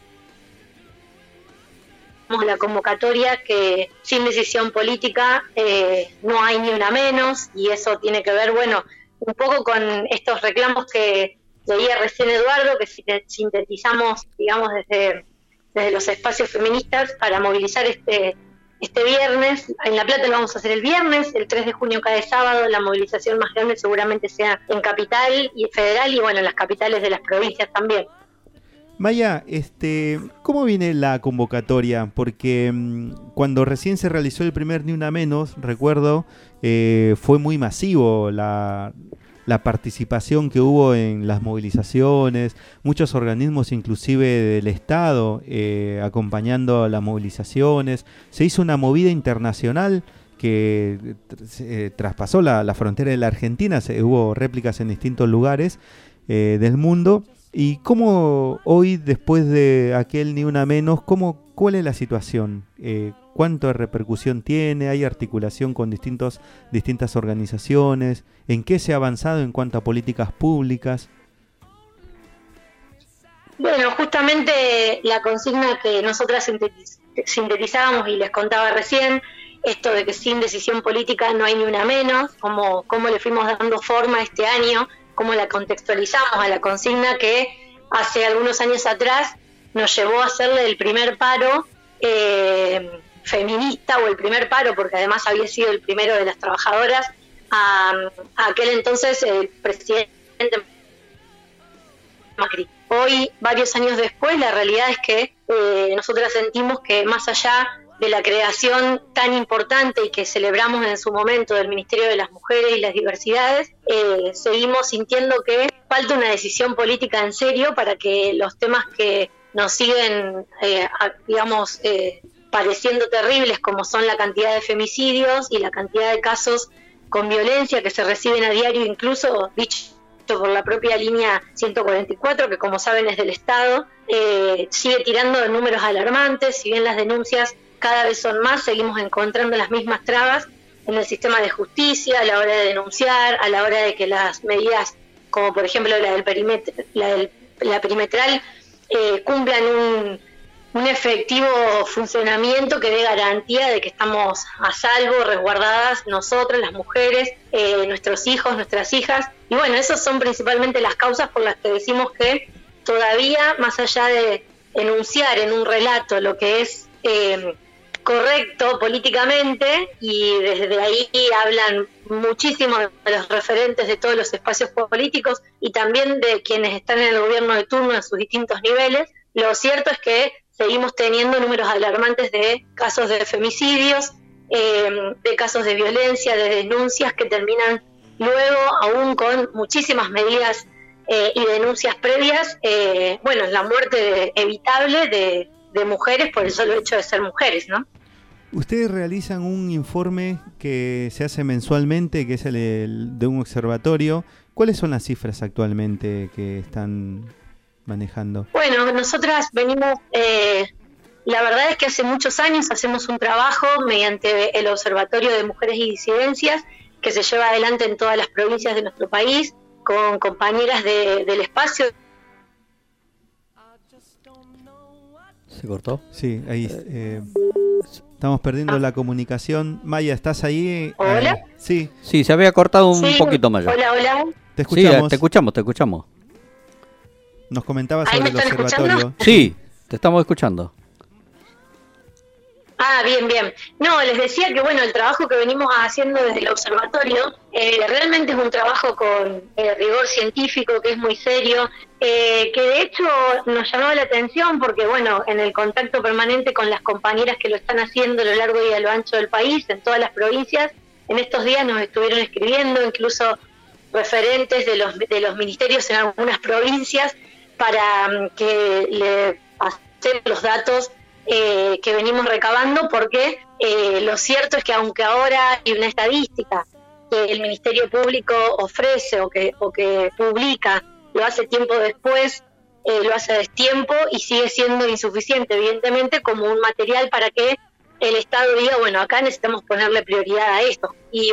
la convocatoria que sin decisión política no hay ni una menos, y eso tiene que ver, bueno, un poco con estos reclamos que leía recién Eduardo, que sintetizamos, digamos, desde los espacios feministas para movilizar este viernes. En La Plata lo vamos a hacer el viernes, el 3 de junio cae sábado, la movilización más grande seguramente sea en Capital y Federal, y bueno, en las capitales de las provincias también. Maya, ¿cómo viene la convocatoria? Porque cuando recién se realizó el primer Ni Una Menos, recuerdo, fue muy masivo la participación que hubo en las movilizaciones, muchos organismos inclusive del Estado acompañando a las movilizaciones. Se hizo una movida internacional que traspasó la frontera de la Argentina, hubo réplicas en distintos lugares del mundo. ¿Y cómo hoy, después de aquel Ni Una Menos, cuál es la situación? ¿Cuánto de repercusión tiene? ¿Hay articulación con distintas organizaciones? ¿En qué se ha avanzado en cuanto a políticas públicas? Bueno, justamente la consigna que nosotras sintetizábamos y les contaba recién, esto de que sin decisión política no hay ni una menos, cómo le fuimos dando forma este año, cómo la contextualizamos a la consigna que hace algunos años atrás nos llevó a hacerle el primer paro feminista, o el primer paro, porque además había sido el primero de las trabajadoras, a aquel entonces el presidente Macri. Hoy, varios años después, la realidad es que nosotras sentimos que más allá de la creación tan importante y que celebramos en su momento del Ministerio de las Mujeres y las Diversidades, seguimos sintiendo que falta una decisión política en serio para que los temas que nos siguen, pareciendo terribles, como son la cantidad de femicidios y la cantidad de casos con violencia que se reciben a diario, incluso dicho por la propia línea 144, que como saben es del Estado, sigue tirando de números alarmantes. Si bien las denuncias cada vez son más, seguimos encontrando las mismas trabas en el sistema de justicia a la hora de denunciar, a la hora de que las medidas, como por ejemplo la perimetral, cumplan un efectivo funcionamiento que dé garantía de que estamos a salvo, resguardadas nosotras, las mujeres, nuestros hijos, nuestras hijas. Y bueno, esas son principalmente las causas por las que decimos que todavía, más allá de enunciar en un relato lo que es correcto políticamente, y desde ahí hablan muchísimo de los referentes de todos los espacios políticos y también de quienes están en el gobierno de turno en sus distintos niveles. Lo cierto es que seguimos teniendo números alarmantes de casos de femicidios, de casos de violencia, de denuncias que terminan luego, aún con muchísimas medidas y denuncias previas, en la muerte evitable de mujeres por el solo hecho de ser mujeres, ¿no? Ustedes realizan un informe que se hace mensualmente, que es el de un observatorio. ¿Cuáles son las cifras actualmente que están manejando? Bueno, nosotras venimos, la verdad es que hace muchos años hacemos un trabajo mediante el Observatorio de Mujeres y Disidencias, que se lleva adelante en todas las provincias de nuestro país, con compañeras del espacio. ¿Se cortó? Sí, ahí estamos perdiendo la comunicación. Maya, ¿estás ahí? ¿Hola? Sí. Sí, se había cortado un poquito, Maya. Hola. Te escuchamos. Sí, te escuchamos. Nos comentabas sobre el observatorio. ¿Escuchando? Sí, te estamos escuchando. Ah, bien. No, les decía que el trabajo que venimos haciendo desde el observatorio realmente es un trabajo con rigor científico, que es muy serio, que de hecho nos llamaba la atención porque, en el contacto permanente con las compañeras que lo están haciendo a lo largo y a lo ancho del país, en todas las provincias, en estos días nos estuvieron escribiendo incluso referentes de los ministerios en algunas provincias para que le pasen los datos que venimos recabando, porque lo cierto es que aunque ahora hay una estadística que el Ministerio Público ofrece o que publica, lo hace tiempo después, lo hace a destiempo y sigue siendo insuficiente, evidentemente, como un material para que el Estado diga, acá necesitamos ponerle prioridad a esto. Y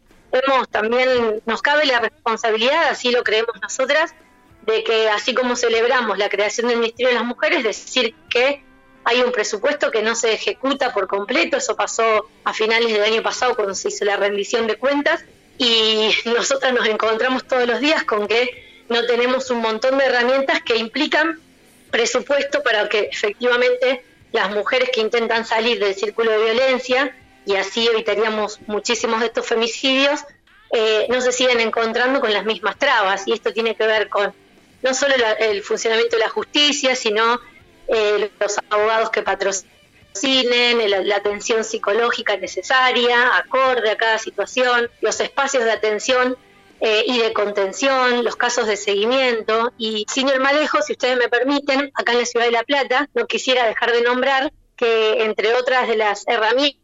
también nos cabe la responsabilidad, así lo creemos nosotras, de que así como celebramos la creación del Ministerio de las Mujeres, decir que hay un presupuesto que no se ejecuta por completo. Eso pasó a finales del año pasado cuando se hizo la rendición de cuentas, y nosotras nos encontramos todos los días con que no tenemos un montón de herramientas que implican presupuesto para que efectivamente las mujeres que intentan salir del círculo de violencia, y así evitaríamos muchísimos de estos femicidios, no se siguen encontrando con las mismas trabas. Y esto tiene que ver con no solo el funcionamiento de la justicia, sino los abogados que patrocinen, la atención psicológica necesaria, acorde a cada situación, los espacios de atención y de contención, los casos de seguimiento. Y sin ir más lejos, si ustedes me permiten, acá en la Ciudad de La Plata, no quisiera dejar de nombrar que, entre otras de las herramientas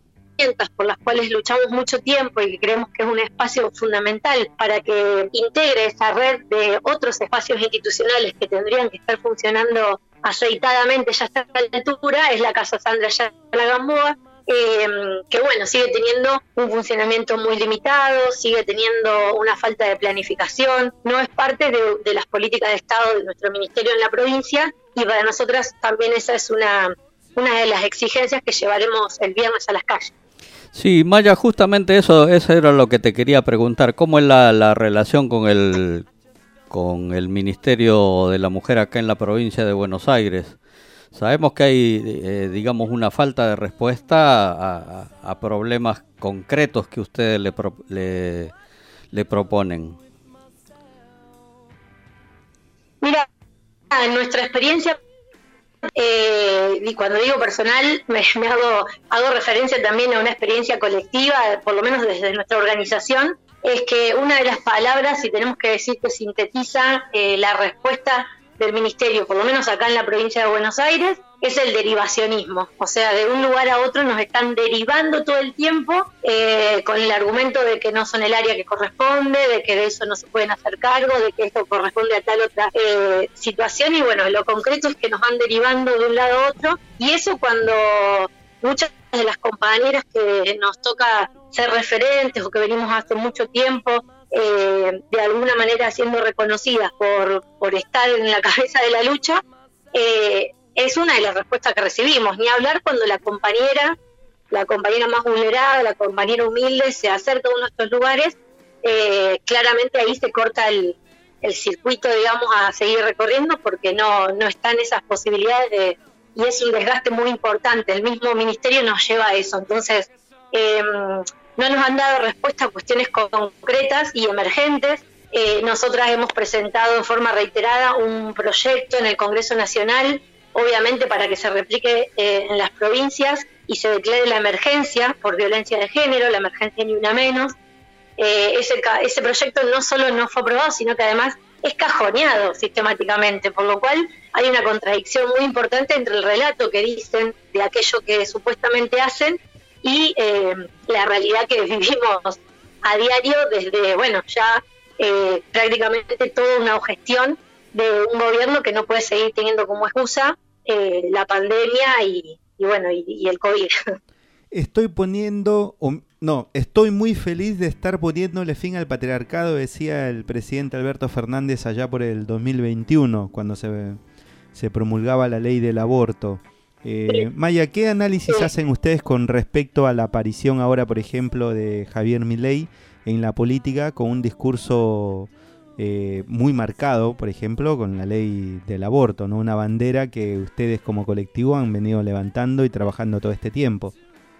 por las cuales luchamos mucho tiempo y que creemos que es un espacio fundamental para que integre esa red de otros espacios institucionales que tendrían que estar funcionando aceitadamente ya a esta altura, es la Casa Sandra Ayala Gamboa, que sigue teniendo un funcionamiento muy limitado, sigue teniendo una falta de planificación, no es parte de las políticas de Estado de nuestro ministerio en la provincia, y para nosotras también esa es una de las exigencias que llevaremos el viernes a las calles. Sí, Maya, justamente eso era lo que te quería preguntar. ¿Cómo es la relación con el Ministerio de la Mujer acá en la provincia de Buenos Aires? Sabemos que hay, una falta de respuesta a problemas concretos que ustedes le proponen. Mira, en nuestra experiencia, y cuando digo personal, me hago referencia también a una experiencia colectiva, por lo menos desde nuestra organización, es que una de las palabras, si tenemos que decir que sintetiza la respuesta del Ministerio, por lo menos acá en la provincia de Buenos Aires, es el derivacionismo. O sea, de un lugar a otro nos están derivando todo el tiempo con el argumento de que no son el área que corresponde, de que de eso no se pueden hacer cargo, de que esto corresponde a tal otra situación, y lo concreto es que nos van derivando de un lado a otro, y eso cuando muchas de las compañeras que nos toca ser referentes o que venimos hace mucho tiempo de alguna manera siendo reconocidas por estar en la cabeza de la lucha, es una de las respuestas que recibimos. Ni hablar cuando la compañera más vulnerada, la compañera humilde se acerca a uno de estos lugares, claramente ahí se corta el circuito, a seguir recorriendo, porque no están esas posibilidades y es un desgaste muy importante. El mismo ministerio nos lleva a eso. Entonces, no nos han dado respuesta a cuestiones concretas y emergentes. Nosotras hemos presentado en forma reiterada un proyecto en el Congreso Nacional, obviamente para que se replique en las provincias y se declare la emergencia por violencia de género, la emergencia Ni Una Menos. Ese proyecto no solo no fue aprobado, sino que además es cajoneado sistemáticamente, por lo cual hay una contradicción muy importante entre el relato que dicen de aquello que supuestamente hacen y la realidad que vivimos a diario desde, ya prácticamente toda una gestión de un gobierno que no puede seguir teniendo como excusa la pandemia y el COVID. Estoy muy feliz de estar poniéndole fin al patriarcado, decía el presidente Alberto Fernández allá por el 2021, cuando se promulgaba la ley del aborto. Maya, ¿qué análisis hacen ustedes con respecto a la aparición ahora, por ejemplo, de Javier Milei en la política con un discurso muy marcado, por ejemplo, con la ley del aborto, ¿no? Una bandera que ustedes como colectivo han venido levantando y trabajando todo este tiempo?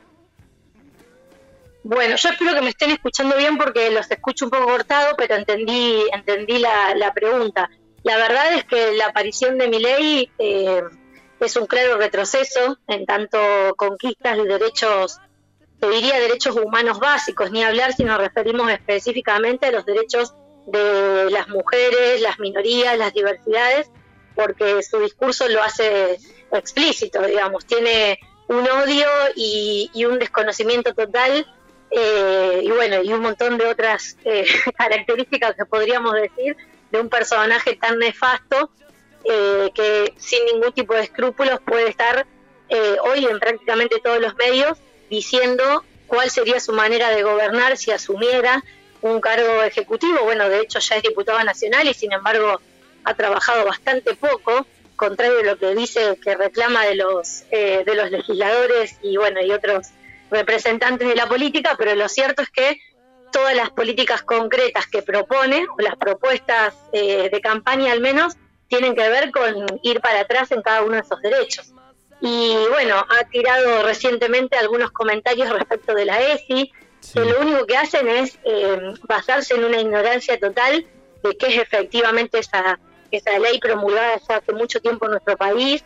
Bueno, yo espero que me estén escuchando bien porque los escucho un poco cortado, pero entendí la pregunta. La verdad es que la aparición de Milei es un claro retroceso en tanto conquistas de derechos, te diría derechos humanos básicos, ni hablar si nos referimos específicamente a los derechos de las mujeres, las minorías, las diversidades, porque su discurso lo hace explícito, digamos, tiene un odio y un desconocimiento total y un montón de otras características que podríamos decir de un personaje tan nefasto que sin ningún tipo de escrúpulos puede estar hoy en prácticamente todos los medios diciendo cuál sería su manera de gobernar si asumiera un cargo ejecutivo. Bueno, de hecho ya es diputado nacional y sin embargo ha trabajado bastante poco, contrario a lo que dice que reclama de los legisladores y otros representantes de la política, pero lo cierto es que todas las políticas concretas que propone, o las propuestas de campaña al menos, tienen que ver con ir para atrás en cada uno de esos derechos. Y ha tirado recientemente algunos comentarios respecto de la ESI, sí, que lo único que hacen es basarse en una ignorancia total de qué es efectivamente esa ley promulgada ya hace mucho tiempo en nuestro país,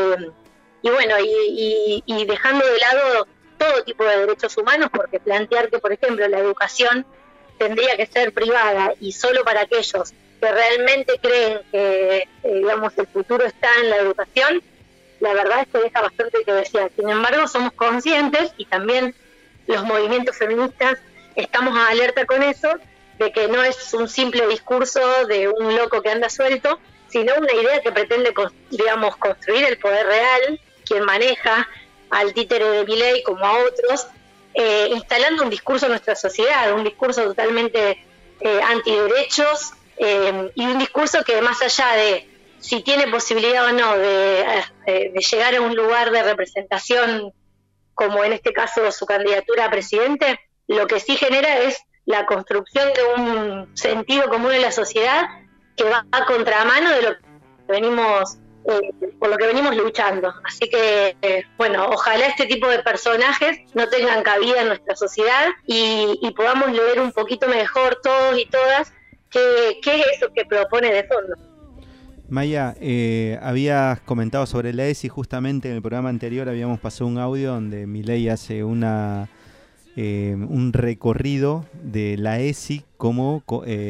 y dejando de lado todo tipo de derechos humanos, porque plantear que, por ejemplo, la educación tendría que ser privada y solo para aquellos que realmente creen que, el futuro está en la educación, la verdad es que deja bastante que desear. Sin embargo, somos conscientes, y también los movimientos feministas estamos a alerta con eso, de que no es un simple discurso de un loco que anda suelto, sino una idea que pretende, construir el poder real, quien maneja al títere de Milei como a otros, instalando un discurso en nuestra sociedad, un discurso totalmente antiderechos, y un discurso que más allá de si tiene posibilidad o no de llegar a un lugar de representación, como en este caso su candidatura a presidente, lo que sí genera es la construcción de un sentido común en la sociedad que va a contramano de lo que venimos por lo que venimos luchando. Así que, ojalá este tipo de personajes no tengan cabida en nuestra sociedad y podamos leer un poquito mejor todos y todas qué es eso que propone de fondo. Maya, habías comentado sobre la ESI, justamente en el programa anterior habíamos pasado un audio donde Milei hace un recorrido de la ESI como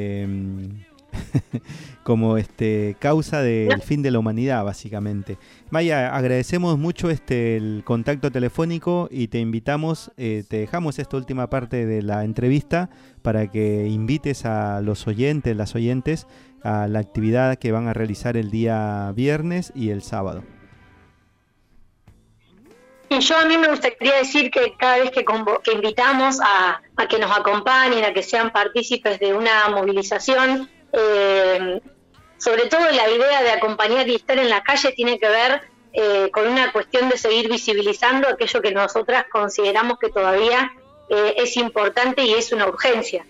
causa del fin de la humanidad, básicamente. Maya, agradecemos mucho el contacto telefónico y te invitamos, te dejamos esta última parte de la entrevista para que invites a los oyentes, las oyentes, a la actividad que van a realizar el día viernes y el sábado. Yo a mí me gustaría decir que cada vez que invitamos a que nos acompañen, a que sean partícipes de una movilización, sobre todo la idea de acompañar y estar en la calle tiene que ver con una cuestión de seguir visibilizando aquello que nosotras consideramos que todavía es importante y es una urgencia.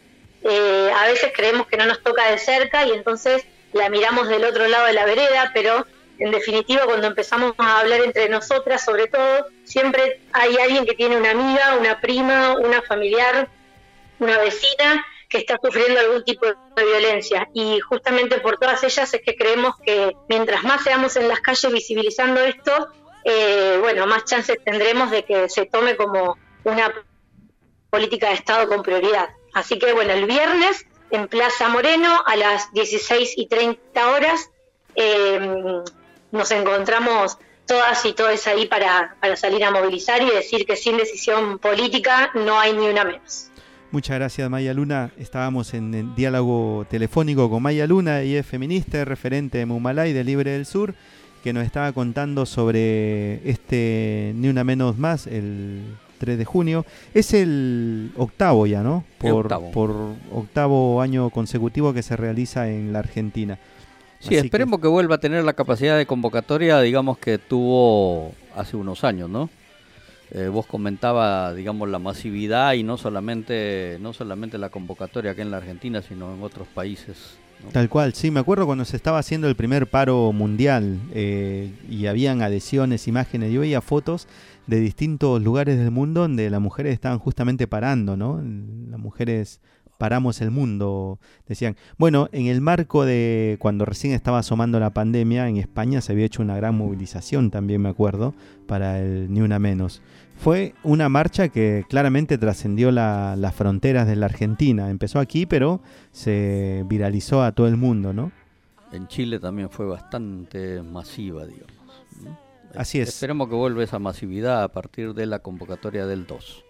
A veces creemos que no nos toca de cerca y entonces la miramos del otro lado de la vereda, pero en definitiva, cuando empezamos a hablar entre nosotras, sobre todo, siempre hay alguien que tiene una amiga, una prima, una familiar, una vecina que está sufriendo algún tipo de violencia. Y justamente por todas ellas es que creemos que mientras más seamos en las calles visibilizando esto, más chances tendremos de que se tome como una política de Estado con prioridad. Así que, el viernes en Plaza Moreno a las 16:30 horas nos encontramos todas y todos ahí para salir a movilizar y decir que sin decisión política no hay ni una menos. Muchas gracias, Maya Luna. Estábamos en el diálogo telefónico con Maya Luna, ella es feminista, referente de Mumalay, de Libre del Sur, que nos estaba contando sobre Ni Una Menos Más, el 3 de junio. Es el octavo ya, ¿no? Por octavo año consecutivo que se realiza en la Argentina. Sí, así esperemos que vuelva a tener la capacidad de convocatoria, digamos, que tuvo hace unos años, ¿no? Vos comentaba, digamos, la masividad y no solamente la convocatoria aquí en la Argentina, sino en otros países, ¿no? Tal cual, sí, me acuerdo cuando se estaba haciendo el primer paro mundial y habían adhesiones, imágenes, yo veía fotos de distintos lugares del mundo donde las mujeres estaban justamente parando, ¿no? Las mujeres paramos el mundo, decían. Bueno, en el marco de cuando recién estaba asomando la pandemia, en España se había hecho una gran movilización también, me acuerdo, para el Ni Una Menos. Fue una marcha que claramente trascendió las fronteras de la Argentina. Empezó aquí, pero se viralizó a todo el mundo, ¿no? En Chile también fue bastante masiva, digamos, ¿no? Así es. Esperemos que vuelva esa masividad a partir de la convocatoria del 2.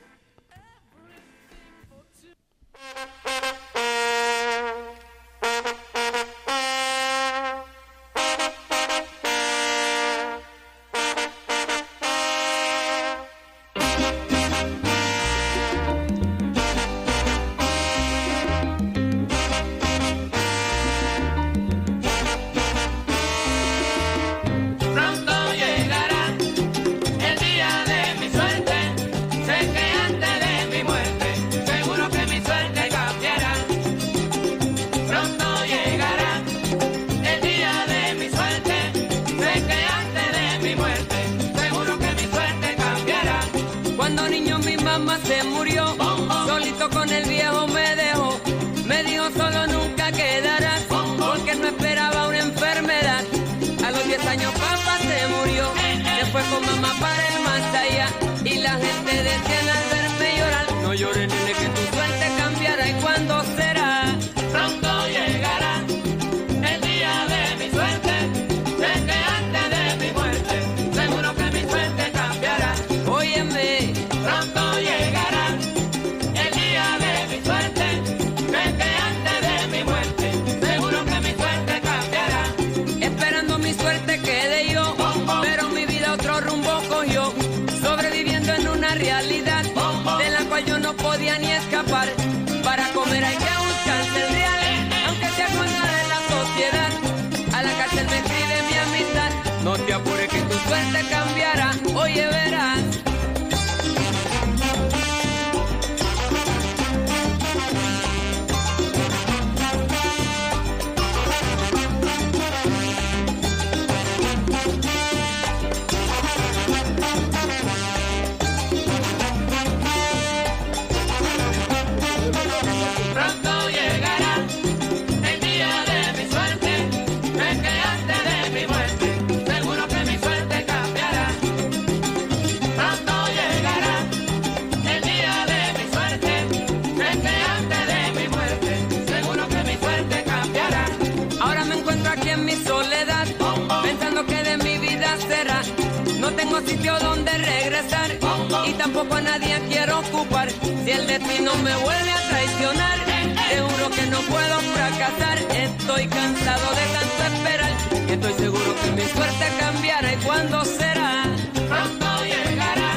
Sitio donde regresar y tampoco a nadie quiero ocupar. Si el destino me vuelve a traicionar, te juro que no puedo fracasar. Estoy cansado de tanto esperar y estoy seguro que mi suerte cambiará. ¿Y cuándo será? Pronto llegará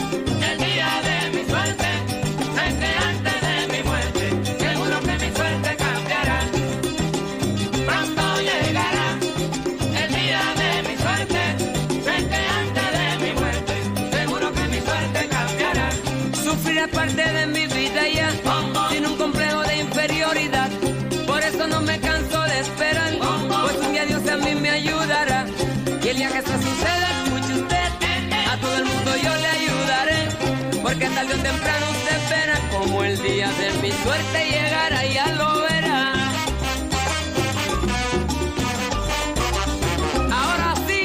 el día de mi suerte. Sé que antes de mi muerte, seguro que mi suerte cambiará. Pronto llegará el día de mi suerte. Sé que es parte de mi vida ya, sin un complejo de inferioridad. Por eso no me canso de esperar, pues un día Dios a mí me ayudará. eso suceda, escuche usted, a todo el mundo yo le ayudaré, porque tarde o temprano usted verá como el día de mi suerte llegará y ya lo verá. Ahora sí,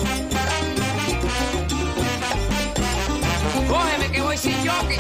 cógeme que voy sin jockey.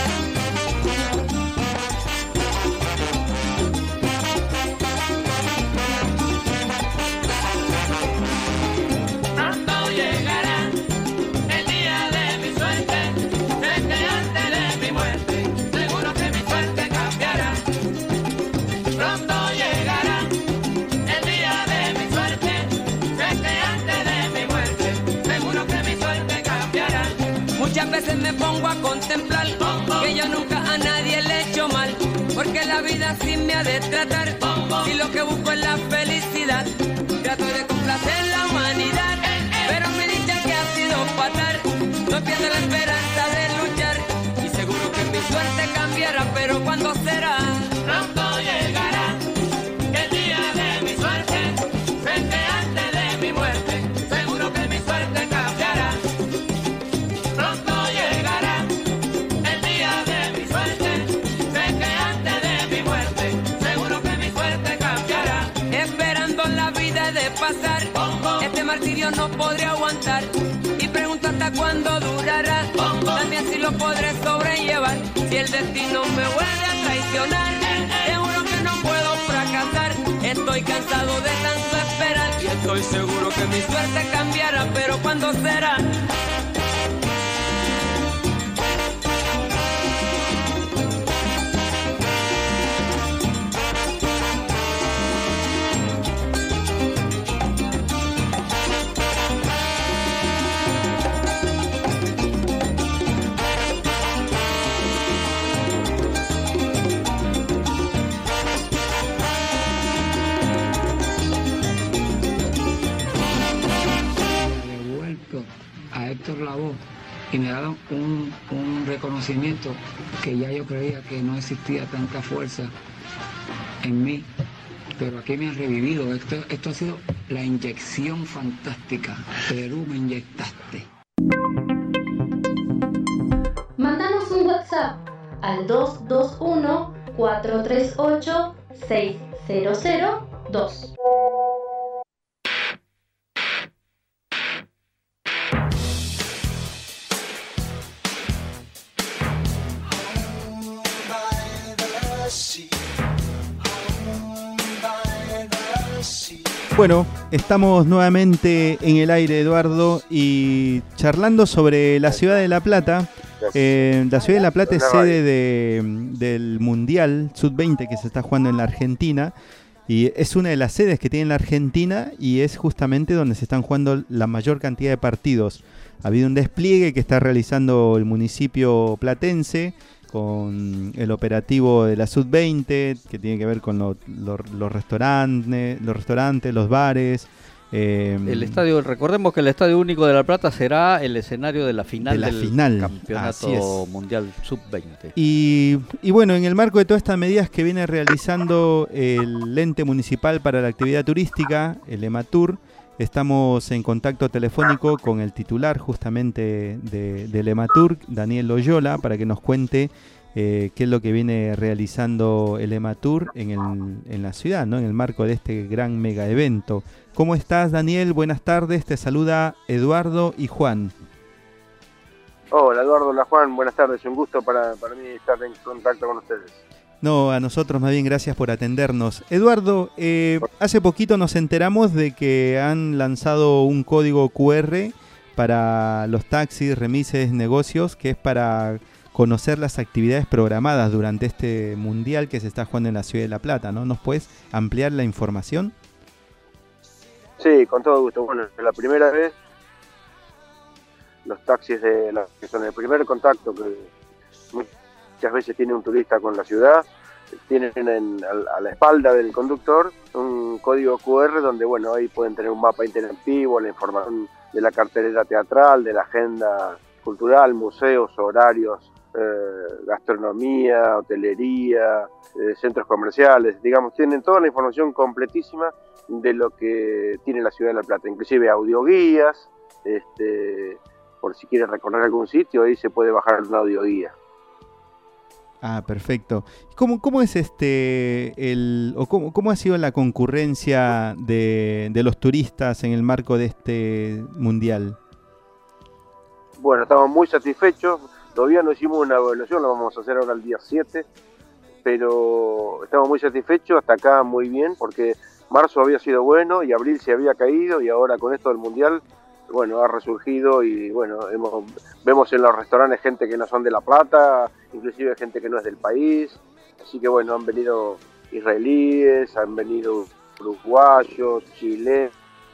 Muchas veces me pongo a contemplar que yo nunca a nadie le he hecho mal, porque la vida así me ha de tratar, y lo que busco es la felicidad. Trato de complacer la humanidad, pero me dicen que ha sido fatal. No pierdo la esperanza de luchar, y seguro que mi suerte cambiará, pero ¿cuándo será? Pronto llegará el día de mi suerte, sé que antes de mi muerte, seguro que mi suerte cambiará. Pronto llegará el día de mi suerte, sé que antes de mi muerte, seguro que mi suerte cambiará. Esperando la vida de pasar, este martirio no podré aguantar, y pregunto hasta cuándo durará, también si lo podré sobrellevar. Si el destino me vuelve a traicionar, seguro que no puedo fracasar. Estoy cansado de tanto esperar, y estoy seguro que mi suerte cambiará, pero ¿cuándo será? A Héctor Lavoe y me daban un reconocimiento que ya yo creía que no existía tanta fuerza en mí, pero aquí me ha revivido. Esto ha sido la inyección fantástica. Perú, me inyectaste. Mándanos un WhatsApp al 221-438-6002. Bueno, estamos nuevamente en el aire, Eduardo, y charlando sobre la ciudad de La Plata. La ciudad de La Plata es sede del Mundial Sub-20 que se está jugando en la Argentina, y es una de las sedes que tiene la Argentina, y es justamente donde se están jugando la mayor cantidad de partidos. Ha habido un despliegue que está realizando el municipio platense con el operativo de la Sub-20, que tiene que ver con los restaurantes, los bares. El estadio, recordemos que el Estadio Único de La Plata será el escenario de la final del Campeonato Mundial Sub-20. Y bueno, en el marco de todas estas medidas que viene realizando el ente municipal para la actividad turística, el EMATUR, estamos en contacto telefónico con el titular justamente del EMATUR, Daniel Loyola, para que nos cuente qué es lo que viene realizando el EMATUR en la ciudad, ¿no? En el marco de este gran mega evento. ¿Cómo estás, Daniel? Buenas tardes, te saluda Eduardo y Juan. Hola Eduardo, hola Juan, buenas tardes, un gusto para mí estar en contacto con ustedes. No, a nosotros más bien gracias por atendernos. Eduardo, hace poquito nos enteramos de que han lanzado un código QR para los taxis, remises, negocios, que es para conocer las actividades programadas durante este mundial que se está jugando en la ciudad de La Plata, ¿no? ¿Nos puedes ampliar la información? Sí, con todo gusto. Bueno, la primera vez, los taxis que son el primer contacto que muchas veces tiene un turista con la ciudad, tienen a la espalda del conductor un código QR donde, bueno, ahí pueden tener un mapa interactivo, la información de la cartelera teatral, de la agenda cultural, museos, horarios, gastronomía, hotelería, centros comerciales, digamos, tienen toda la información completísima de lo que tiene la ciudad de La Plata, inclusive audioguías, por si quiere recorrer algún sitio, ahí se puede bajar una audioguía. Ah, perfecto. ¿Cómo es cómo ha sido la concurrencia de los turistas en el marco de este mundial? Bueno, estamos muy satisfechos. Todavía no hicimos una evaluación, lo vamos a hacer ahora el día 7, pero estamos muy satisfechos, hasta acá muy bien, porque marzo había sido bueno y abril se había caído, y ahora con esto del mundial, bueno, ha resurgido, y bueno, vemos en los restaurantes gente que no son de La Plata, inclusive gente que no es del país, así que bueno, han venido israelíes, han venido uruguayos, chilenos.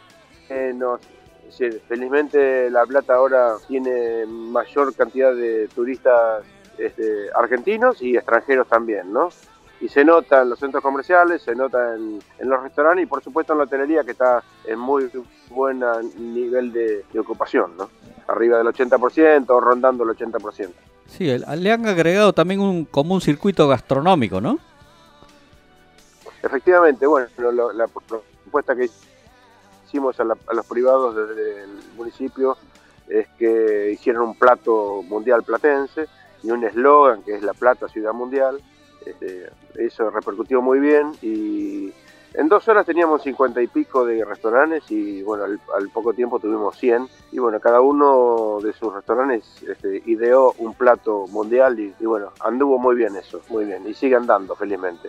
Sí, felizmente La Plata ahora tiene mayor cantidad de turistas argentinos y extranjeros también, ¿no? Y se nota en los centros comerciales, se nota en los restaurantes y por supuesto en la hotelería, que está en muy buen nivel de ocupación, ¿no? Arriba del 80%, rondando el 80%. Sí, le han agregado también como un circuito gastronómico, ¿no? Efectivamente, bueno, la propuesta que hicimos a los privados desde el municipio es que hicieran un plato mundial platense y un eslogan que es La Plata, ciudad mundial. Eso repercutió muy bien, y en 2 horas teníamos 50 y pico de restaurantes, y bueno, al poco tiempo tuvimos 100, y bueno, cada uno de sus restaurantes ideó un plato mundial, y bueno, anduvo muy bien eso, muy bien, y sigue andando felizmente.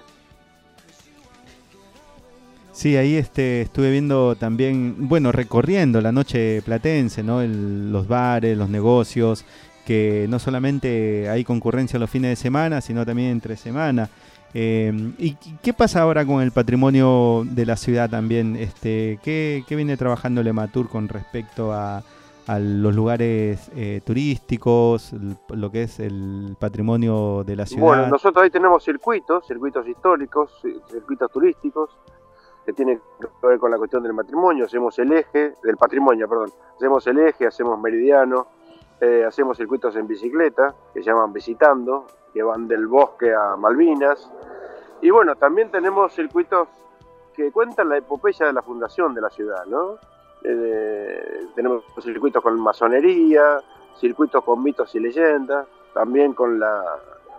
Sí, ahí estuve viendo también, bueno, recorriendo la noche platense, ¿no? Los bares, los negocios, que no solamente hay concurrencia los fines de semana, sino también entre semana. ¿Y qué pasa ahora con el patrimonio de la ciudad también? ¿Qué viene trabajando el EMATUR con respecto a los lugares turísticos, lo que es el patrimonio de la ciudad? Bueno, nosotros ahí tenemos circuitos históricos, circuitos turísticos, que tienen que ver con la cuestión del patrimonio. Hacemos el eje, hacemos el eje, hacemos meridiano, hacemos circuitos en bicicleta, que se llaman Visitando, que van del Bosque a Malvinas. Y bueno, también tenemos circuitos que cuentan la epopeya de la fundación de la ciudad, ¿no? Tenemos circuitos con masonería, circuitos con mitos y leyendas, también con la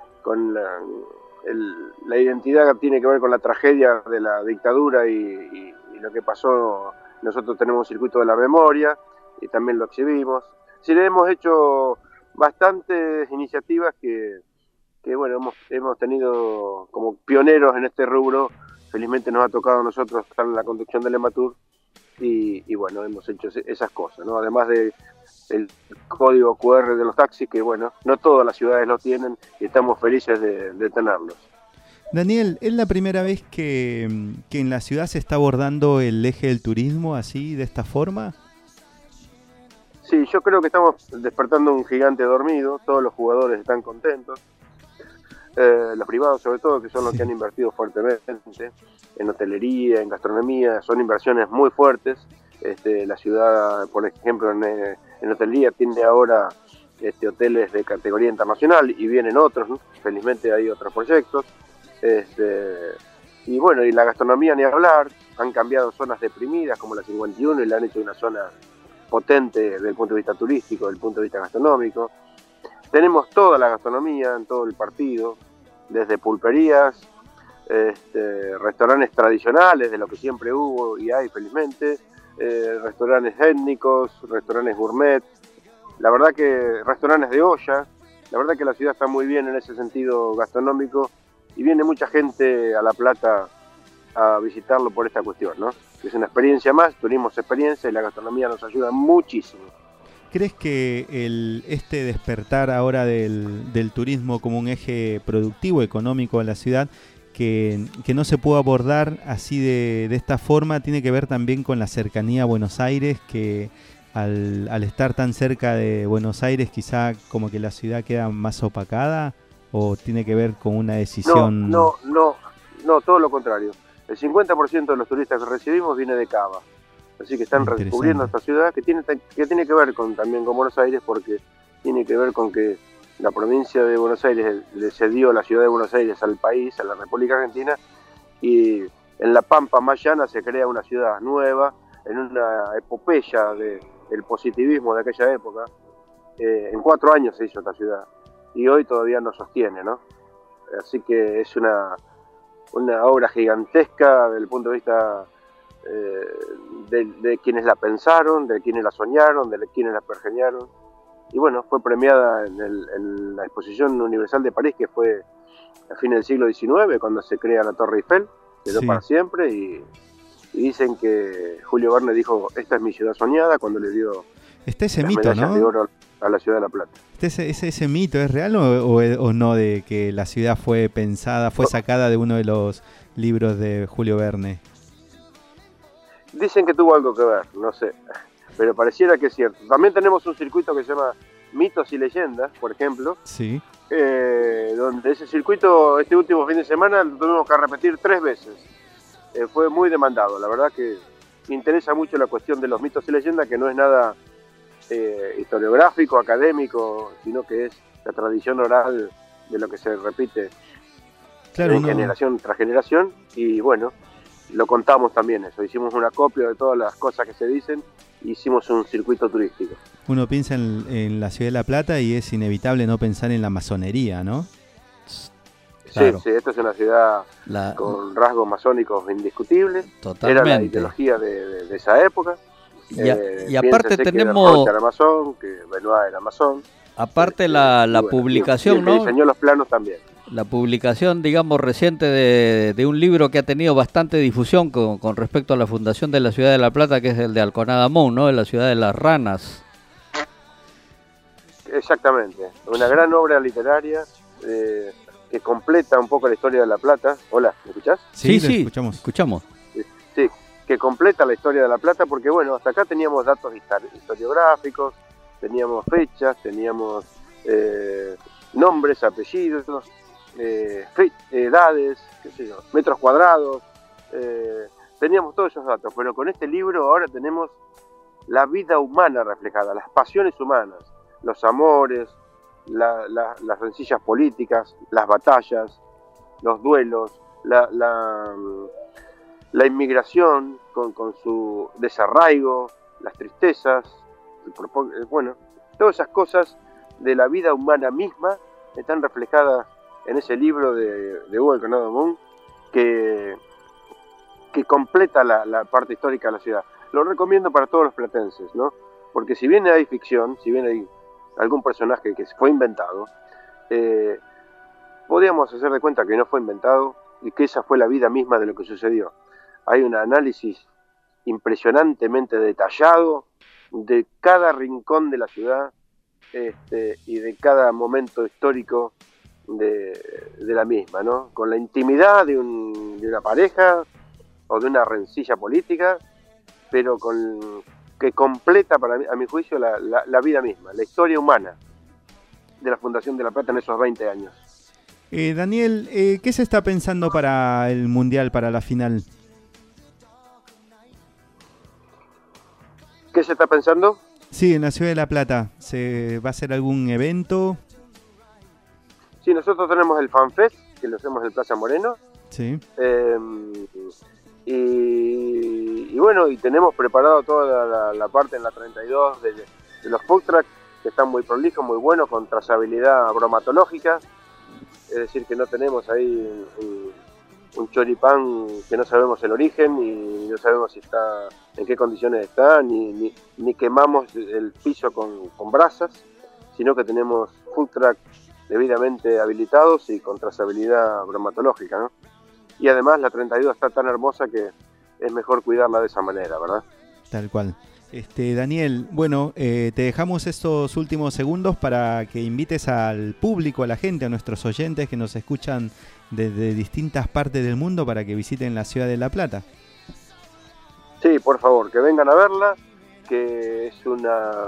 identidad que tiene que ver con la tragedia de la dictadura y lo que pasó. Nosotros tenemos un circuito de la memoria y también lo exhibimos. Sí, hemos hecho bastantes iniciativas que bueno, hemos tenido como pioneros en este rubro. Felizmente nos ha tocado a nosotros estar en la conducción del EMATUR y bueno, hemos hecho esas cosas, ¿no? Además de el código QR de los taxis, que bueno, no todas las ciudades lo tienen y estamos felices de tenerlos. Daniel, ¿es la primera vez que en la ciudad se está abordando el eje del turismo así, de esta forma? Sí, yo creo que estamos despertando un gigante dormido, todos los jugadores están contentos, los privados sobre todo, que son los que han invertido fuertemente en hotelería, en gastronomía, son inversiones muy fuertes. La ciudad, por ejemplo, en hotelería tiene ahora hoteles de categoría internacional y vienen otros, ¿no? Felizmente hay otros proyectos. Y bueno, y la gastronomía ni hablar, han cambiado zonas deprimidas como la 51 y le han hecho una zona potente desde el punto de vista turístico, desde el punto de vista gastronómico. Tenemos toda la gastronomía en todo el partido, desde pulperías, restaurantes tradicionales, de lo que siempre hubo y hay felizmente, restaurantes étnicos, restaurantes gourmet, la verdad que restaurantes de olla. La verdad que la ciudad está muy bien en ese sentido gastronómico y viene mucha gente a La Plata a visitarlo por esta cuestión, ¿no? Es una experiencia más, turismo es experiencia y la gastronomía nos ayuda muchísimo. ¿Crees que este despertar ahora del turismo como un eje productivo, económico de la ciudad, que no se pudo abordar así de esta forma, tiene que ver también con la cercanía a Buenos Aires, que al estar tan cerca de Buenos Aires quizá como que la ciudad queda más opacada, o tiene que ver con una decisión? No, todo lo contrario. El 50% de los turistas que recibimos viene de Cava. Así que están redescubriendo esta ciudad que tiene que ver también con Buenos Aires, porque tiene que ver con que la provincia de Buenos Aires le cedió la ciudad de Buenos Aires al país, a la República Argentina, y en la pampa más llana se crea una ciudad nueva, en una epopeya del positivismo de aquella época. En 4 años se hizo esta ciudad y hoy todavía no sostiene, ¿no? Así que es una obra gigantesca desde el punto de vista de quienes la pensaron, de quienes la soñaron, de quienes la pergeñaron. Y bueno, fue premiada en la Exposición Universal de París, que fue a fines del siglo XIX, cuando se crea la Torre Eiffel, quedó para siempre, y dicen que Julio Verne dijo, esta es mi ciudad soñada, cuando le dio está ese las mito, medallas ¿no? de oro a la ciudad de La Plata. ¿Ese mito es real o no, de que la ciudad fue pensada, fue sacada de uno de los libros de Julio Verne? Dicen que tuvo algo que ver, no sé, pero pareciera que es cierto. También tenemos un circuito que se llama Mitos y Leyendas, por ejemplo, sí. Donde ese circuito este último fin de semana lo tuvimos que repetir 3 veces. Fue muy demandado, la verdad que interesa mucho la cuestión de los mitos y leyendas, que no es nada historiográfico, académico, sino que es la tradición oral de lo que se repite generación tras generación. Y bueno, lo contamos también eso, hicimos un acopio de todas las cosas que se dicen, hicimos un circuito turístico. Uno piensa en la ciudad de La Plata y es inevitable no pensar en la masonería, ¿no? Claro. Sí, esto es una ciudad con rasgos masónicos indiscutibles. Totalmente. Era la ideología de esa época. Y aparte tenemos... Que era masón, que Benoit era masón. Aparte la publicación, y el que diseñó los planos también. La publicación, digamos, reciente de un libro que ha tenido bastante difusión con respecto a la fundación de la ciudad de La Plata, que es el de Alconada Mon, ¿no? De la ciudad de las ranas. Exactamente. Una gran obra literaria que completa un poco la historia de La Plata. Hola, ¿me escuchás? Sí, escuchamos. Sí, que completa la historia de La Plata, porque bueno, hasta acá teníamos datos historiográficos, teníamos fechas, teníamos nombres, apellidos, edades, qué sé yo, metros cuadrados, teníamos todos esos datos, pero con este libro ahora tenemos la vida humana reflejada, las pasiones humanas, los amores, las rencillas políticas, las batallas, los duelos, la inmigración con su desarraigo, las tristezas, bueno, todas esas cosas de la vida humana misma están reflejadas en ese libro de Hugo Alconada Mon, que completa la parte histórica de la ciudad. Lo recomiendo para todos los platenses, ¿no? Porque si bien hay ficción, si bien hay algún personaje que fue inventado, podríamos hacer de cuenta que no fue inventado y que esa fue la vida misma de lo que sucedió. Hay un análisis impresionantemente detallado de cada rincón de la ciudad y de cada momento histórico de la misma, ¿no? Con la intimidad de una pareja o de una rencilla política, pero que completa, a mi juicio, la vida misma, la historia humana de la Fundación de La Plata en esos 20 años. Daniel, ¿qué se está pensando para el Mundial, para la final? ¿Qué se está pensando? Sí, en la ciudad de La Plata. ¿Se va a hacer algún evento? Sí, nosotros tenemos el FanFest, que lo hacemos en Plaza Moreno. Sí. Y bueno, y tenemos preparado toda la parte en la 32 de los food trucks, que están muy prolijos, muy buenos, con trazabilidad bromatológica. Es decir, que no tenemos ahí un choripán que no sabemos el origen y no sabemos si está, en qué condiciones está, ni quemamos el piso con brasas, sino que tenemos food truck debidamente habilitados y con trazabilidad bromatológica, ¿no? Y además la 32 está tan hermosa que es mejor cuidarla de esa manera, ¿verdad? Tal cual. Daniel, bueno, te dejamos estos últimos segundos para que invites al público, a la gente, a nuestros oyentes que nos escuchan desde distintas partes del mundo para que visiten la ciudad de La Plata. Sí, por favor, que vengan a verla, que es una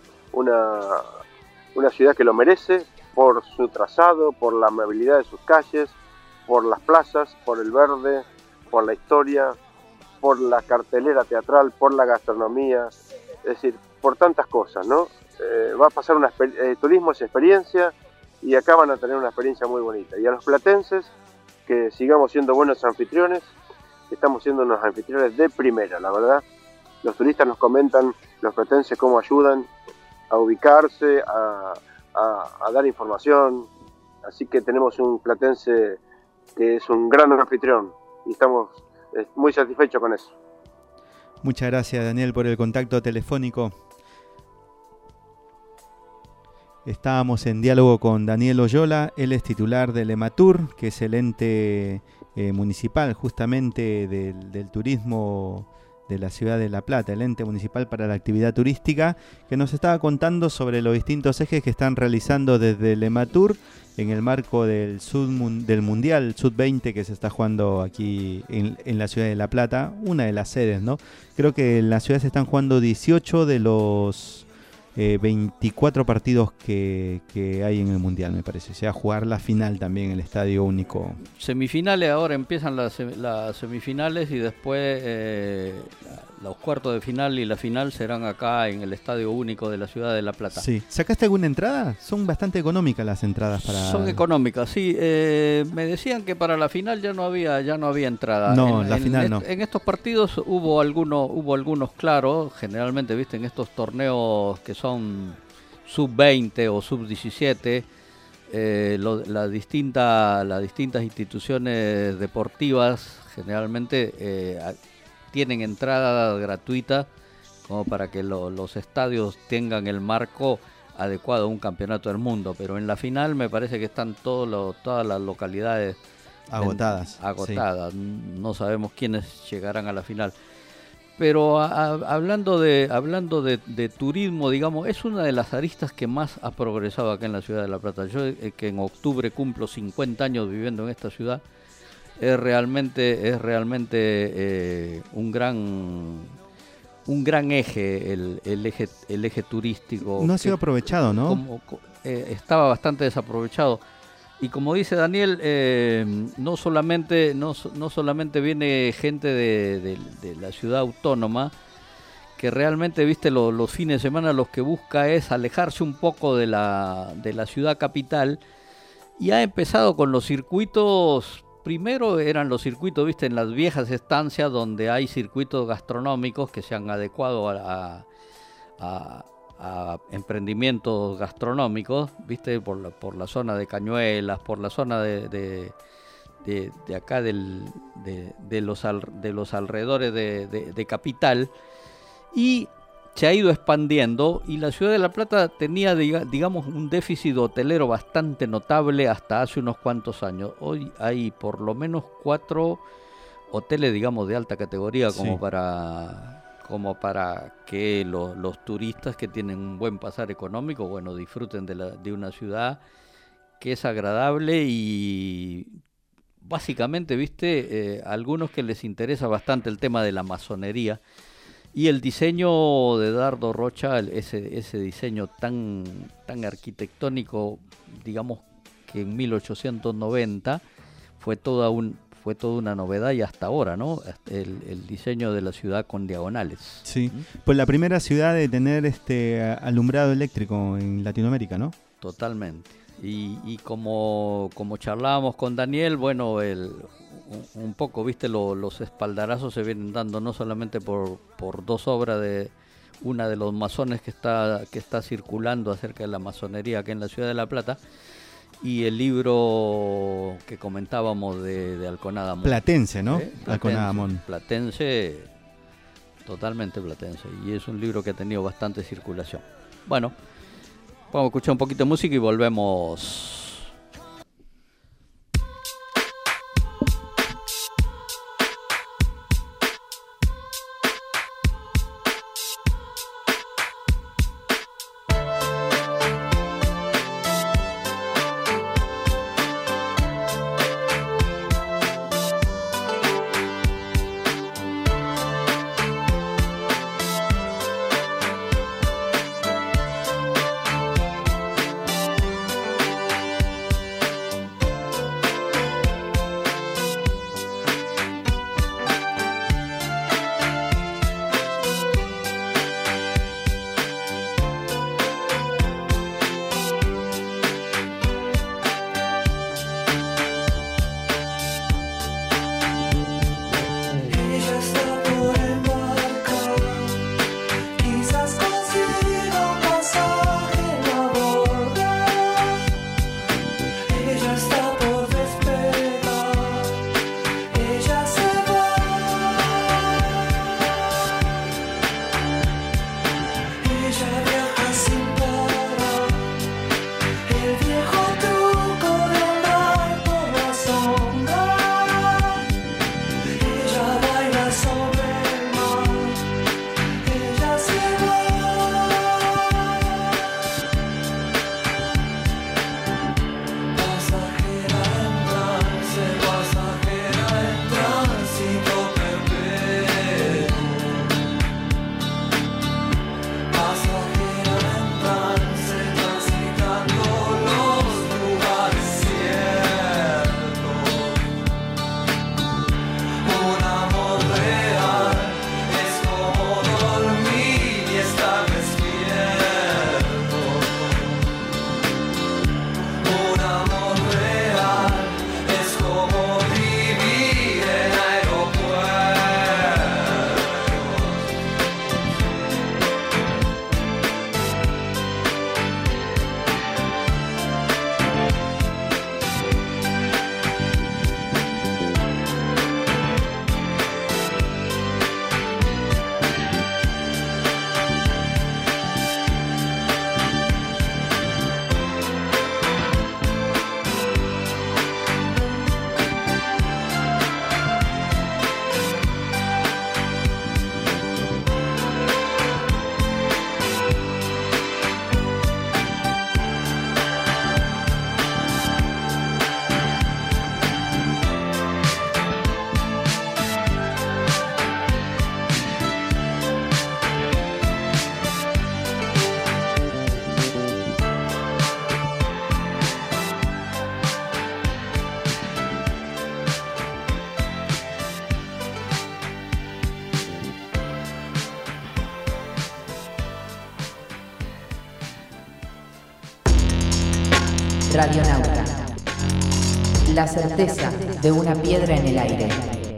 ciudad que lo merece por su trazado, por la amabilidad de sus calles, por las plazas, por el verde, por la historia, por la cartelera teatral, por la gastronomía, es decir, por tantas cosas, ¿no? Va a pasar turismo es experiencia y acá van a tener una experiencia muy bonita. Y a los platenses, que sigamos siendo buenos anfitriones, estamos siendo unos anfitriones de primera, la verdad. Los turistas nos comentan, los platenses, cómo ayudan a ubicarse, a dar información. Así que tenemos un platense que es un gran anfitrión y estamos muy satisfechos con eso. Muchas gracias, Daniel, por el contacto telefónico. Estábamos en diálogo con Daniel Oyola, él es titular del EMATUR, que es el ente municipal justamente del turismo de la ciudad de La Plata, el ente municipal para la actividad turística, que nos estaba contando sobre los distintos ejes que están realizando desde el EMATUR en el marco del Mundial Sub-20 que se está jugando aquí en la ciudad de La Plata, una de las sedes, ¿no? Creo que en la ciudad se están jugando 18 de los 24 partidos que hay en el Mundial, me parece. O sea, jugar la final también en el Estadio Único. Semifinales, ahora empiezan las semifinales y después los cuartos de final y la final serán acá en el Estadio Único de la ciudad de La Plata. Sí. ¿Sacaste alguna entrada? Son bastante económicas las entradas para... Son económicas, sí. Me decían que para la final ya no había entrada. No, la final no. En estos partidos hubo algunos claros, generalmente, viste, en estos torneos que son sub-20 o sub-17, las distintas instituciones deportivas generalmente tienen entrada gratuita como para que los estadios tengan el marco adecuado a un campeonato del mundo, pero en la final me parece que están todas las localidades agotadas. Sí. No sabemos quiénes llegarán a la final. Pero hablando de turismo, digamos, es una de las aristas que más ha progresado acá en la ciudad de La Plata. Yo que en octubre cumplo 50 años viviendo en esta ciudad, es realmente un gran eje, el eje turístico. No ha sido aprovechado, ¿no? Estaba bastante desaprovechado. Y como dice Daniel, no solamente viene gente de la ciudad autónoma, que realmente, viste, los fines de semana los que busca es alejarse un poco de la ciudad capital, y ha empezado con los circuitos. Primero eran los circuitos, viste, en las viejas estancias donde hay circuitos gastronómicos que se han adecuado a emprendimientos gastronómicos, viste, por la zona de Cañuelas, por la zona de acá de los alrededores de Capital, y se ha ido expandiendo, y la ciudad de La Plata tenía, digamos, un déficit hotelero bastante notable hasta hace unos cuantos años. Hoy hay por lo menos 4 hoteles, digamos, de alta categoría como para que los turistas que tienen un buen pasar económico, bueno, disfruten de una ciudad que es agradable y básicamente, viste, algunos que les interesa bastante el tema de la masonería y el diseño de Dardo Rocha, ese diseño tan arquitectónico, digamos que en 1890 fue toda una novedad, y hasta ahora, ¿no? El diseño de la ciudad con diagonales. Sí, pues la primera ciudad de tener alumbrado eléctrico en Latinoamérica, ¿no? Totalmente. Y como charlábamos con Daniel, bueno, un poco, viste, los espaldarazos se vienen dando no solamente por 2 obras de una de los masones que está circulando acerca de la masonería aquí en la ciudad de La Plata, y el libro que comentábamos de Alconada Amón. Platense, ¿no? Alconada Amón. Platense, totalmente platense. Y es un libro que ha tenido bastante circulación. Bueno, vamos a escuchar un poquito de música y volvemos. Radionauta. La certeza de una piedra en el aire.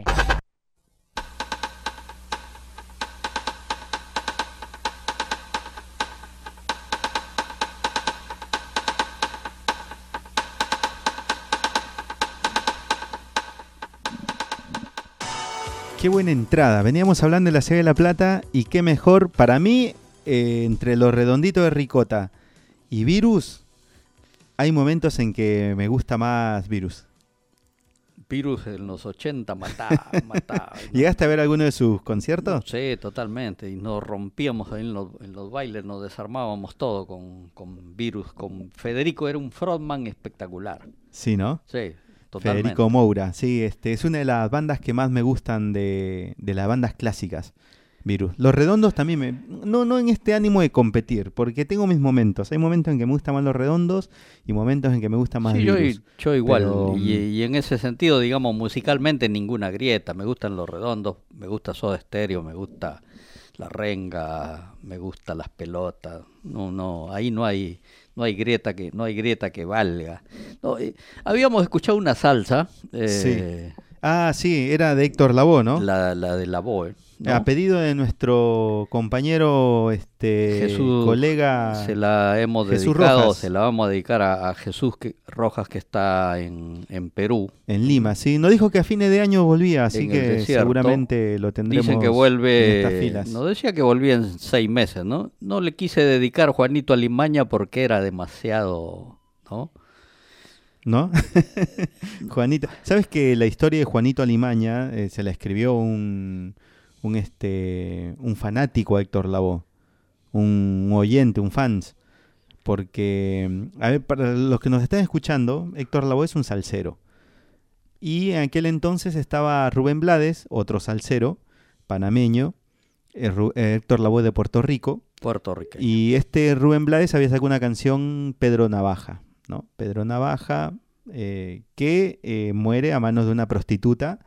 Qué buena entrada. Veníamos hablando de la ciudad de La Plata y qué mejor para mí, entre los redonditos de ricota y Virus, hay momentos en que me gusta más Virus. Virus en los 80 mataba. ¿Llegaste a ver alguno de sus conciertos? Sí, totalmente. Y nos rompíamos ahí en los bailes, nos desarmábamos todo con Virus. Con Federico era un frontman espectacular. Sí, ¿no? Sí, totalmente. Federico Moura, sí, es una de las bandas que más me gustan de las bandas clásicas. Virus. Los Redondos también no en este ánimo de competir, porque tengo mis momentos. Hay momentos en que me gustan más Los Redondos y momentos en que me gusta más Virus. Yo igual, pero, y en ese sentido, digamos, musicalmente ninguna grieta. Me gustan Los Redondos, me gusta Soda Stereo, me gusta La Renga, me gusta Las Pelotas. No, ahí no hay grieta que valga. No, habíamos escuchado una salsa. Sí. Ah, sí, era de Héctor Lavoe, ¿no? La de Lavoe, ¿no? A pedido de nuestro compañero, Jesús, colega, se la hemos Jesús dedicado, Rojas. se la vamos a dedicar a Jesús Rojas, que está en Perú. En Lima, sí. Nos dijo que a fines de año volvía, así En que el desierto. Seguramente lo tendremos. Dicen que en vuelve, estas filas. nos decía que volvía en 6 meses, ¿no? No le quise dedicar Juanito Alimaña porque era demasiado, ¿no? ¿No? Juanito. ¿Sabes que la historia de Juanito Alimaña se la escribió un fanático a Héctor Lavoe? Un oyente, un fans. Porque, a ver, para los que nos están escuchando, Héctor Lavoe es un salsero. Y en aquel entonces estaba Rubén Blades, otro salsero, panameño, Héctor Lavoe de Puerto Rico. Puertorriqueño. Y Rubén Blades había sacado una canción, Pedro Navaja, ¿no? Pedro Navaja, que muere a manos de una prostituta.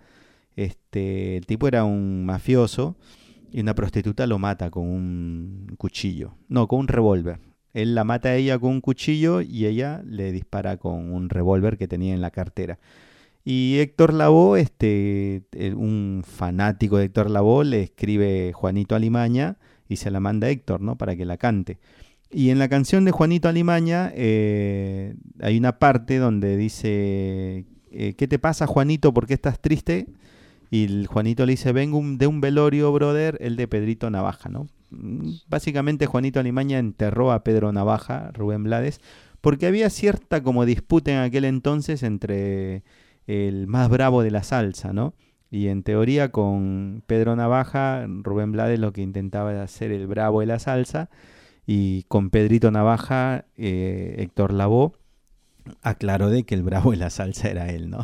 El tipo era un mafioso y una prostituta lo mata con un cuchillo. No, con un revólver. Él la mata a ella con un cuchillo y ella le dispara con un revólver que tenía en la cartera. Y Héctor Lavoe, un fanático de Héctor Lavoe, le escribe Juanito Alimaña y se la manda a Héctor, ¿no? Para que la cante. Y en la canción de Juanito Alimaña hay una parte donde dice, ¿qué te pasa, Juanito? ¿Por qué estás triste? Y el Juanito le dice, vengo de un velorio, brother, el de Pedrito Navaja, ¿no? Básicamente Juanito Alimaña enterró a Pedro Navaja, Rubén Blades, porque había cierta como disputa en aquel entonces entre el más bravo de la salsa, ¿no? Y en teoría con Pedro Navaja, Rubén Blades lo que intentaba era ser el bravo de la salsa, y con Pedrito Navaja, Héctor Lavoe aclaró de que el bravo de la salsa era él, ¿no?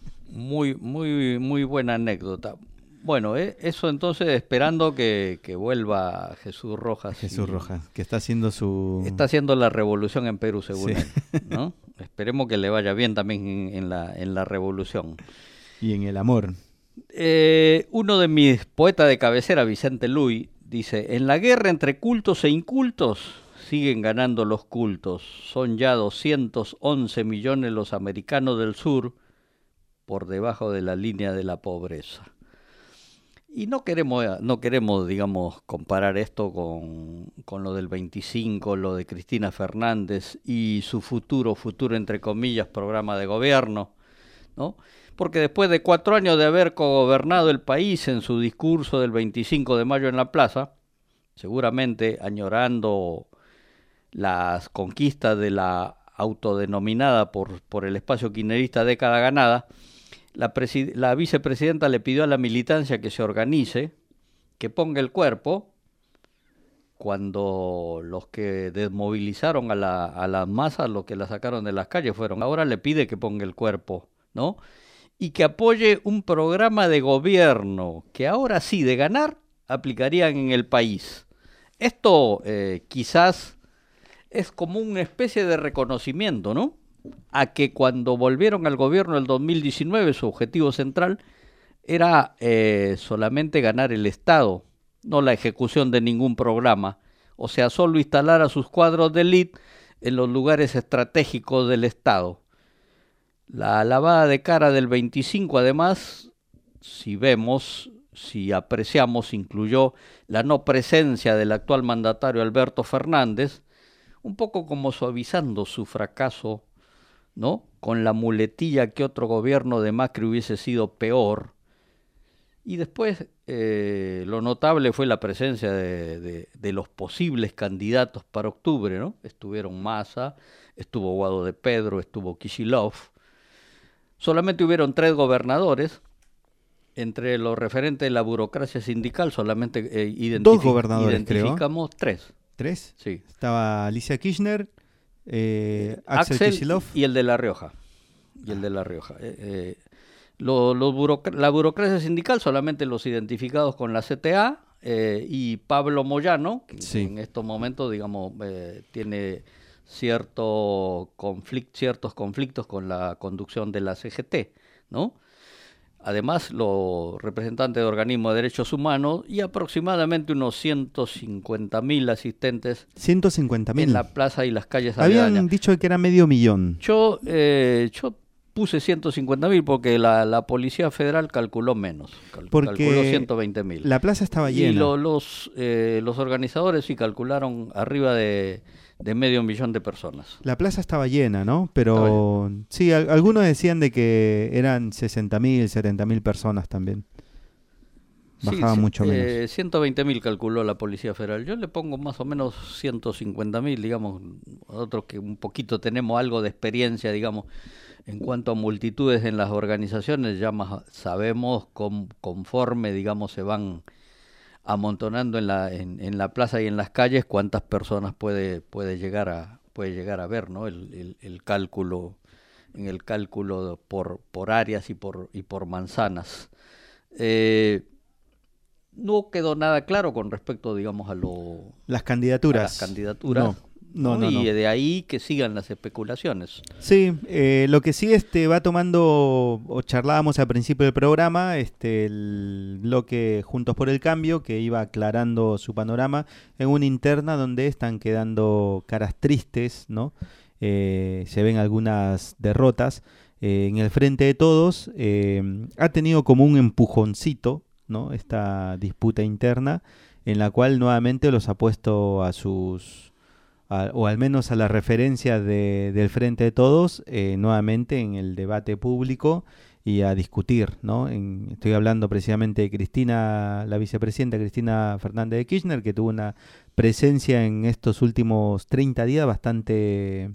Muy buena anécdota. Bueno, eso entonces esperando que vuelva Jesús Rojas. Jesús Rojas, que está haciendo Está haciendo la revolución en Perú, según sí. él, ¿no? Esperemos que le vaya bien también en la revolución. Y en el amor. Uno de mis poetas de cabecera, Vicente Luis, dice, en la guerra entre cultos e incultos siguen ganando los cultos. Son ya 211 millones los americanos del sur por debajo de la línea de la pobreza. Y no queremos, digamos, comparar esto con lo del 25, lo de Cristina Fernández y su futuro entre comillas, programa de gobierno, ¿no? Porque después de 4 años de haber cogobernado el país en su discurso del 25 de mayo en la plaza, seguramente añorando las conquistas de la autodenominada por el espacio kirchnerista década ganada, la vicepresidenta le pidió a la militancia que se organice, que ponga el cuerpo, cuando los que desmovilizaron a las masas, los que la sacaron de las calles fueron. Ahora le pide que ponga el cuerpo, ¿no? Y que apoye un programa de gobierno que ahora sí, de ganar, aplicarían en el país. Esto quizás es como una especie de reconocimiento, ¿no? A que cuando volvieron al gobierno del 2019 su objetivo central era solamente ganar el Estado, no la ejecución de ningún programa, o sea, solo instalar a sus cuadros de élite en los lugares estratégicos del Estado. La lavada de cara del 25, además, si apreciamos, incluyó la no presencia del actual mandatario Alberto Fernández, un poco como suavizando su fracaso, ¿no? Con la muletilla que otro gobierno de Macri hubiese sido peor. Y después lo notable fue la presencia de los posibles candidatos para octubre, ¿no? Estuvieron Massa, estuvo Guado de Pedro, estuvo Kicillof. Solamente hubieron 3 gobernadores. Entre los referentes de la burocracia sindical solamente Dos gobernadores, identificamos creo. 3. ¿3? Sí. Estaba Alicia Kirchner, Axel Kicillof y el de La Rioja. La burocracia sindical solamente los identificados con la CTA y Pablo Moyano, que en estos momentos, digamos, tiene ciertos conflictos con la conducción de la CGT, ¿no? Además, los representantes de organismos de derechos humanos y aproximadamente unos 150.000 asistentes 150.000 en la plaza y las calles habían aledañas. Dicho que era 500.000. Yo puse 150.000 porque la Policía Federal calculó menos. Calculó 120.000. La plaza estaba llena. Y los organizadores sí calcularon arriba de 500.000 de personas. La plaza estaba llena, ¿no? Pero sí, algunos decían de que eran 60.000, 70.000 personas también. Bajaba mucho menos. 120.000 calculó la Policía Federal. Yo le pongo más o menos 150.000, digamos, nosotros que un poquito tenemos algo de experiencia, digamos, en cuanto a multitudes en las organizaciones, ya más sabemos conforme, digamos, se van amontonando en la plaza y en las calles, cuántas personas puede llegar a ver, ¿no? El cálculo, en el cálculo por áreas y por manzanas. No quedó nada claro con respecto, digamos, las candidaturas. No. De ahí que sigan las especulaciones. Sí, lo que sí va tomando, o charlábamos al principio del programa, el bloque Juntos por el Cambio, que iba aclarando su panorama en una interna donde están quedando caras tristes, ¿no? Se ven algunas derrotas. En el Frente de Todos ha tenido como un empujoncito, ¿no? Esta disputa interna en la cual nuevamente los ha puesto o al menos a la referencia del Frente de Todos, nuevamente en el debate público y a discutir, ¿no? Estoy hablando precisamente de Cristina, la vicepresidenta Cristina Fernández de Kirchner, que tuvo una presencia en estos últimos 30 días bastante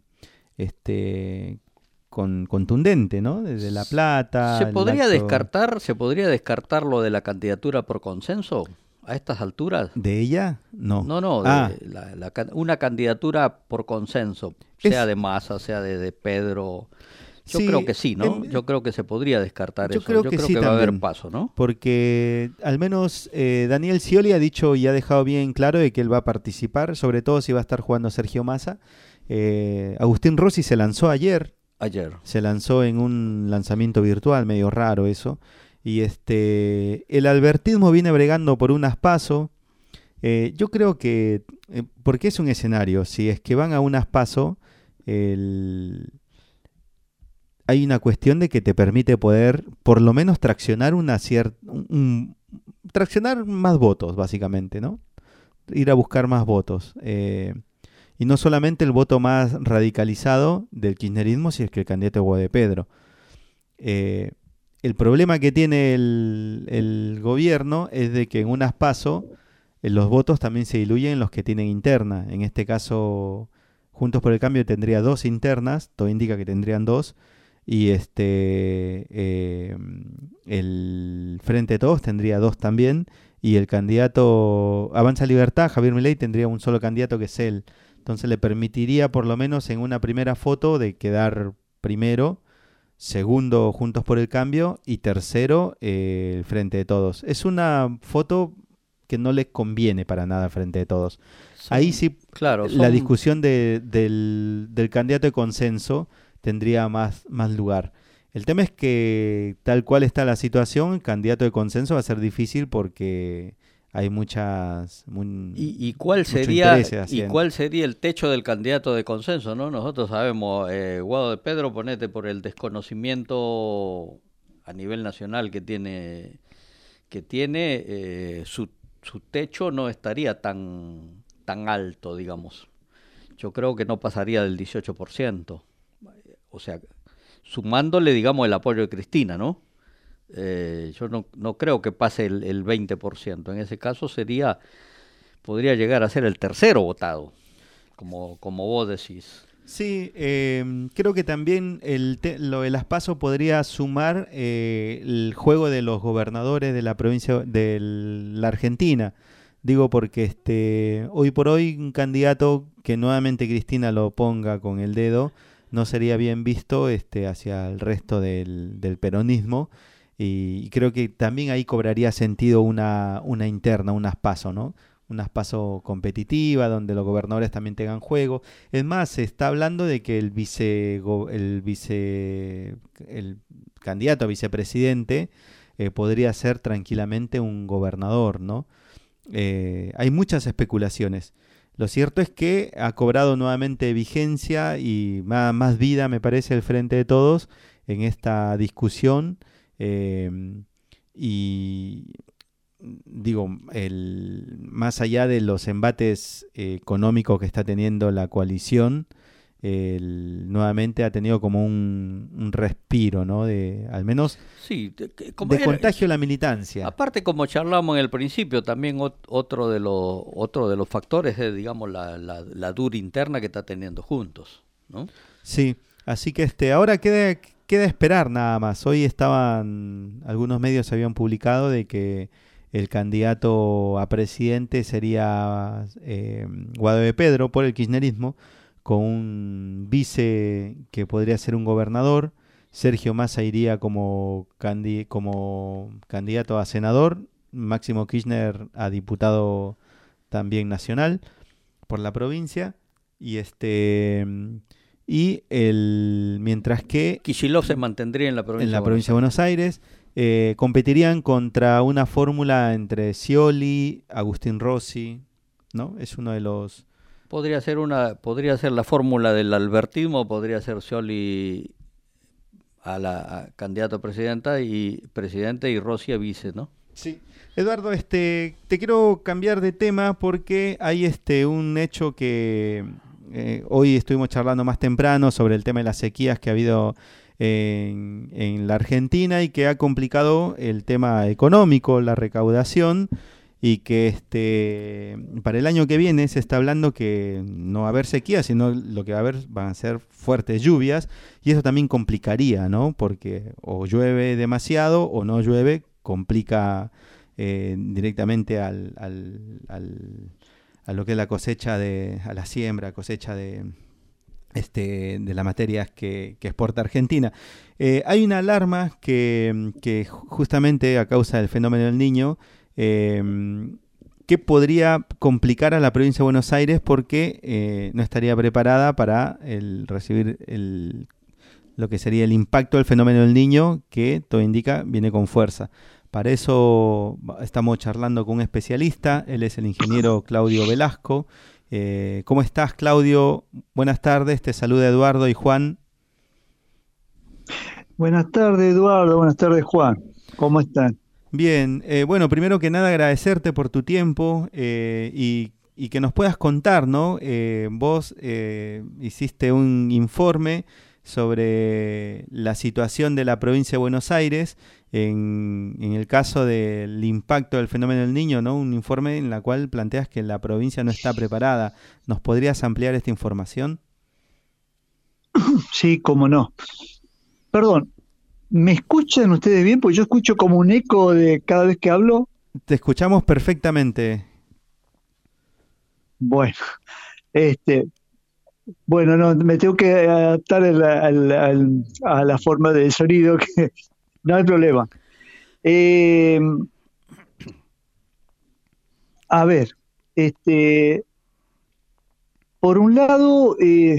contundente, ¿no? Desde La Plata. ¿Se podría descartar lo de la candidatura por consenso? ¿A estas alturas? ¿De ella? No. No, una candidatura por consenso, sea de Massa, sea de Pedro. Yo creo que sí, ¿no? Yo creo que se podría descartar eso. Yo creo que va a haber paso, ¿no? Porque al menos Daniel Scioli ha dicho y ha dejado bien claro de que él va a participar, sobre todo si va a estar jugando Sergio Massa. Agustín Rossi se lanzó ayer. Se lanzó en un lanzamiento virtual, medio raro eso. Y el albertismo viene bregando por unas PASO. Yo creo que, porque es un escenario, si es que van a unas PASO, hay una cuestión de que te permite poder, por lo menos, traccionar traccionar más votos, básicamente, ¿no? Ir a buscar más votos. Y no solamente el voto más radicalizado del kirchnerismo, si es que el candidato es Guado de Pedro. El problema que tiene el gobierno es de que en unas PASO los votos también se diluyen en los que tienen interna. En este caso, Juntos por el Cambio tendría 2 internas, todo indica que tendrían 2, y el Frente de Todos tendría 2 también, y el candidato Avanza Libertad, Javier Milei, tendría un solo candidato que es él. Entonces le permitiría por lo menos en una primera foto de quedar primero, segundo Juntos por el Cambio y tercero el Frente de Todos. Es una foto que no le conviene para nada al Frente de Todos. Ahí sí, la discusión del candidato de consenso tendría más lugar. El tema es que tal cual está la situación, el candidato de consenso va a ser difícil porque hay muchas ¿Y cuál mucho sería interés hacia- cuál sería el techo del candidato de consenso, ¿no? Nosotros sabemos, Guado de Pedro, ponete por el desconocimiento a nivel nacional que tiene su techo no estaría tan alto, digamos. Yo creo que no pasaría del 18%. O sea, sumándole, digamos, el apoyo de Cristina, ¿no? Yo no creo que pase el 20%. En ese caso podría llegar a ser el tercero votado, como vos decís. Sí, creo que también lo de las PASO podría sumar el juego de los gobernadores de la provincia de la Argentina. Digo porque hoy por hoy un candidato que nuevamente Cristina lo ponga con el dedo no sería bien visto hacia el resto del peronismo. Y creo que también ahí cobraría sentido una interna, unas PASO, ¿no? Unas PASO competitivas donde los gobernadores también tengan juego. Es más, se está hablando de que el candidato a vicepresidente podría ser tranquilamente un gobernador, ¿no? Hay muchas especulaciones. Lo cierto es que ha cobrado nuevamente vigencia y más vida, me parece, el Frente de Todos en esta discusión. Y digo, más allá de los embates económicos que está teniendo la coalición, nuevamente ha tenido como un respiro, ¿no? Al menos sí, de contagio a la militancia. Aparte, como charlamos en el principio, también otro de los factores es, digamos, la dura interna que está teniendo Juntos, ¿no? Sí, así que ahora queda esperar nada más. Hoy algunos medios habían publicado de que el candidato a presidente sería Guado de Pedro por el kirchnerismo, con un vice que podría ser un gobernador. Sergio Massa iría como candidato a senador, Máximo Kirchner a diputado también nacional por la provincia, mientras que Kicillof se mantendría en la provincia de Buenos Aires. Competirían contra una fórmula entre Scioli, Agustín Rossi, ¿no? Es uno de los... Podría ser la fórmula del albertismo, podría ser Scioli a candidato a presidente y Rossi a vice, ¿no? Sí. Eduardo, te quiero cambiar de tema porque hay un hecho que hoy estuvimos charlando más temprano sobre el tema de las sequías que ha habido en la Argentina y que ha complicado el tema económico, la recaudación, y que para el año que viene se está hablando que no va a haber sequía, sino lo que va a haber van a ser fuertes lluvias, y eso también complicaría, ¿no? Porque o llueve demasiado o no llueve, complica directamente a lo que es la cosecha a la siembra, cosecha de las materias que exporta Argentina. Hay una alarma que justamente a causa del fenómeno del Niño que podría complicar a la provincia de Buenos Aires porque no estaría preparada para recibir lo que sería el impacto del fenómeno del Niño, que todo indica viene con fuerza. Para eso estamos charlando con un especialista. Él es el ingeniero Claudio Velasco. ¿Cómo estás, Claudio? Buenas tardes, te saluda Eduardo y Juan. Buenas tardes, Eduardo. Buenas tardes, Juan. ¿Cómo están? Bien, bueno, primero que nada agradecerte por tu tiempo y que nos puedas contar, ¿no? Vos hiciste un informe sobre la situación de la provincia de Buenos Aires en el caso del impacto del fenómeno del Niño, ¿no? Un informe en el cual planteas que la provincia no está preparada. ¿Nos podrías ampliar esta información? Sí, cómo no. Perdón, ¿me escuchan ustedes bien? Porque yo escucho como un eco de cada vez que hablo. Te escuchamos perfectamente. Bueno, bueno, no, me tengo que adaptar a la forma de sonido, que no hay problema. A ver, por un lado,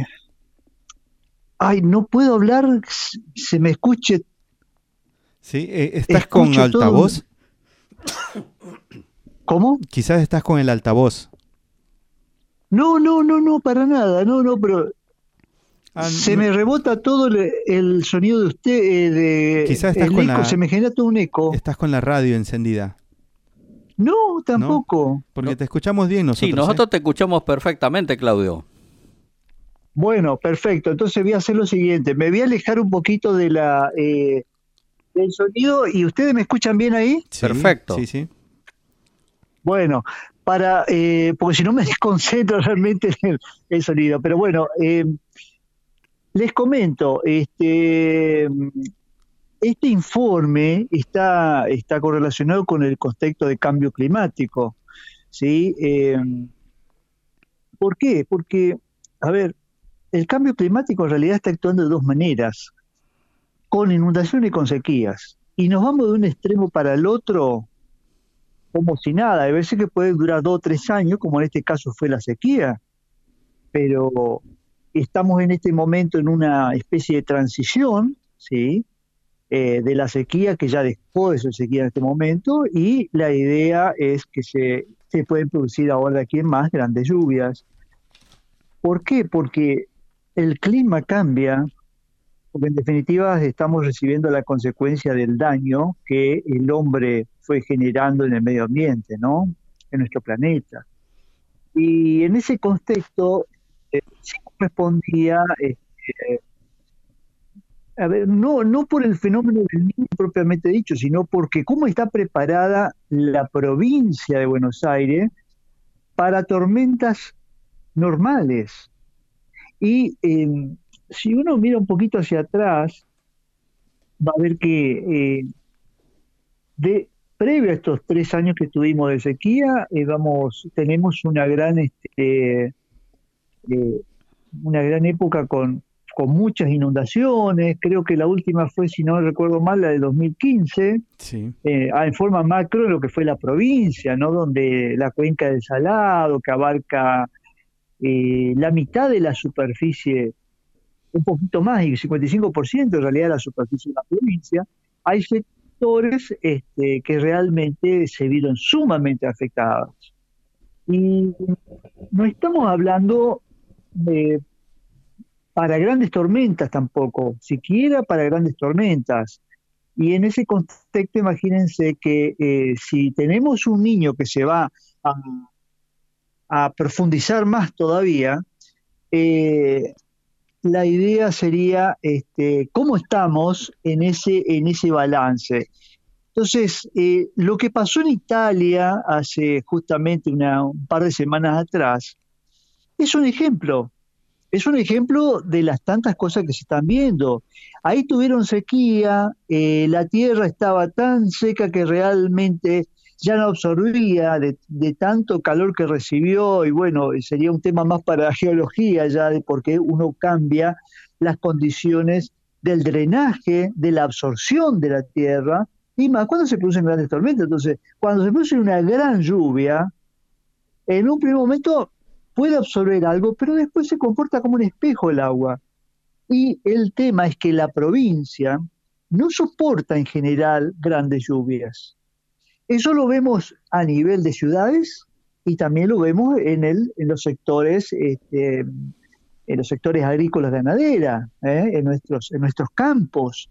no puedo hablar, se me escuche. Sí, ¿estás con altavoz? ¿Cómo? Quizás estás con el altavoz. No, para nada, pero se me rebota todo el sonido de usted, quizás estás el con eco, se me genera todo un eco. Estás con la radio encendida. No, tampoco. ¿No? Porque te escuchamos bien nosotros. Sí, nosotros te escuchamos perfectamente, Claudio. Bueno, perfecto. Entonces voy a hacer lo siguiente. Me voy a alejar un poquito de del sonido. ¿Y ustedes me escuchan bien ahí? Sí, perfecto. Sí. Bueno, porque si no me desconcentro realmente en el sonido. Pero bueno, les comento, este informe está correlacionado con el contexto de cambio climático, ¿sí? ¿Por qué? Porque, a ver, el cambio climático en realidad está actuando de dos maneras, con inundación y con sequías. Y nos vamos de un extremo para el otro como si nada. Hay veces que puede durar 2 o 3 años, como en este caso fue la sequía, pero estamos en este momento en una especie de transición, ¿sí? De la sequía, que ya dejó de ser sequía en este momento, y la idea es que se pueden producir ahora de aquí en más grandes lluvias. ¿Por qué? Porque el clima cambia, porque en definitiva estamos recibiendo la consecuencia del daño que el hombre fue generando en el medio ambiente, ¿no? En nuestro planeta. Y en ese contexto sí respondía, a ver, no por el fenómeno del niño propiamente dicho, sino porque cómo está preparada la provincia de Buenos Aires para tormentas normales. Y si uno mira un poquito hacia atrás, va a ver que previo a estos 3 años que tuvimos de sequía, tenemos una gran época con muchas inundaciones. Creo que la última fue, si no recuerdo mal, la de 2015, sí. En forma macro, lo que fue la provincia, ¿no? Donde la cuenca del Salado, que abarca la mitad de la superficie, un poquito más, y el 55% en realidad de la superficie de la provincia, hay sectores que realmente se vieron sumamente afectados. Y no estamos hablando para grandes tormentas tampoco, siquiera para grandes tormentas. Y en ese contexto, imagínense que si tenemos un niño que se va a profundizar más todavía, la idea sería cómo estamos en ese balance. Entonces, lo que pasó en Italia hace justamente un par de semanas atrás es un ejemplo de las tantas cosas que se están viendo. Ahí tuvieron sequía, la tierra estaba tan seca que realmente ya no absorbía de tanto calor que recibió, y bueno, sería un tema más para la geología ya, de por qué uno cambia las condiciones del drenaje, de la absorción de la tierra, y más cuando se producen grandes tormentas. Entonces, cuando se produce una gran lluvia, en un primer momento puede absorber algo, pero después se comporta como un espejo el agua. Y el tema es que la provincia no soporta en general grandes lluvias. Eso lo vemos a nivel de ciudades y también lo vemos en los sectores agrícolas ganaderas, en nuestros campos.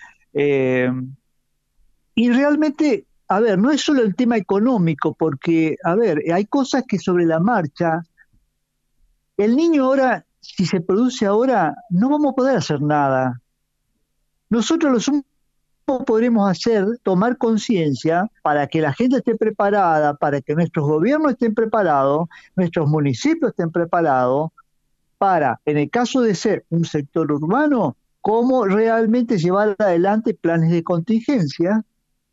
Y realmente, a ver, no es solo el tema económico, porque, a ver, hay cosas que sobre la marcha, el niño ahora, si se produce ahora, no vamos a poder hacer nada. Nosotros lo sumo podremos hacer, tomar conciencia para que la gente esté preparada, para que nuestros gobiernos estén preparados, nuestros municipios estén preparados, para, en el caso de ser un sector urbano, cómo realmente llevar adelante planes de contingencia,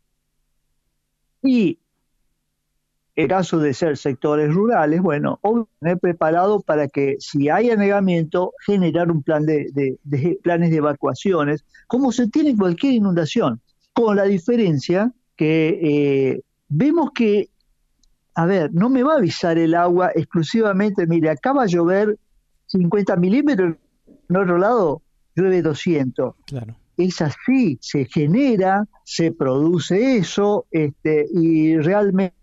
y en el caso de ser sectores rurales, bueno, tener preparado para que si hay anegamiento, generar un plan de planes de evacuaciones, como se tiene en cualquier inundación, con la diferencia que vemos que, a ver, no me va a avisar el agua exclusivamente, mire, acaba de llover 50 milímetros, en otro lado llueve 200. Claro. Es así, se genera, se produce eso, y realmente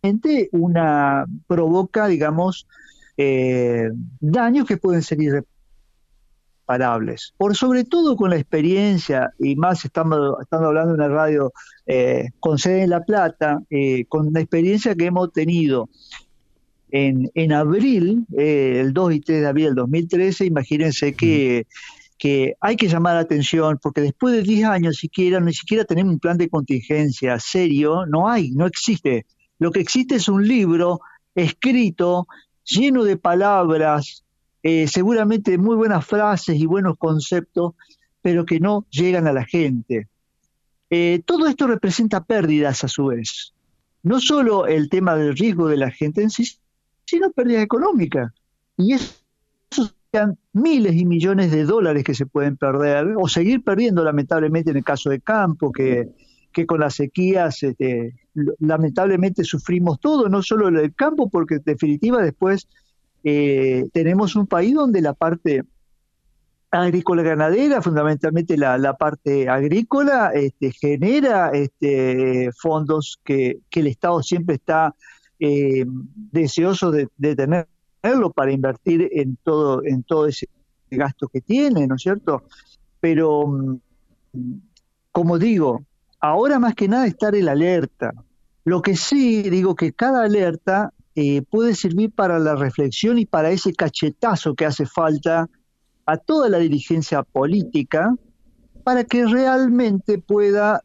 provoca, digamos, daños que pueden ser irreparables. Por sobre todo con la experiencia, y más estando hablando de una radio con sede en La Plata, con la experiencia que hemos tenido en abril, el 2 y 3 de abril del 2013, imagínense que hay que llamar la atención, porque después de 10 años ni siquiera tenemos un plan de contingencia serio, no existe. Lo que existe es un libro escrito, lleno de palabras, seguramente muy buenas frases y buenos conceptos, pero que no llegan a la gente. Todo esto representa pérdidas a su vez. No solo el tema del riesgo de la gente en sí, sino pérdidas económicas. Y eso sean miles y millones de dólares que se pueden perder, o seguir perdiendo lamentablemente en el caso de campo, que con las sequías lamentablemente sufrimos todo, no solo el campo, porque en definitiva después tenemos un país donde la parte agrícola ganadera, fundamentalmente la parte agrícola, genera fondos que el Estado siempre está deseoso de tenerlo para invertir en todo ese gasto que tiene, ¿no es cierto? Pero, como digo, ahora más que nada estar en la alerta. Lo que sí digo que cada alerta puede servir para la reflexión y para ese cachetazo que hace falta a toda la dirigencia política para que realmente pueda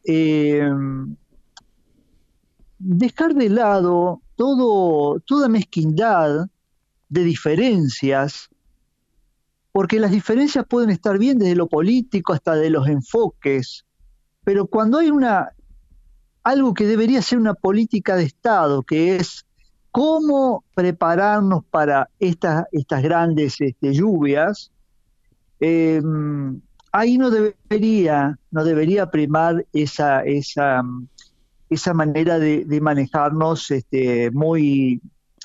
dejar de lado toda mezquindad de diferencias, porque las diferencias pueden estar bien desde lo político hasta de los enfoques, pero cuando hay algo que debería ser una política de Estado, que es cómo prepararnos para estas grandes lluvias, ahí no debería primar esa manera de manejarnos muy,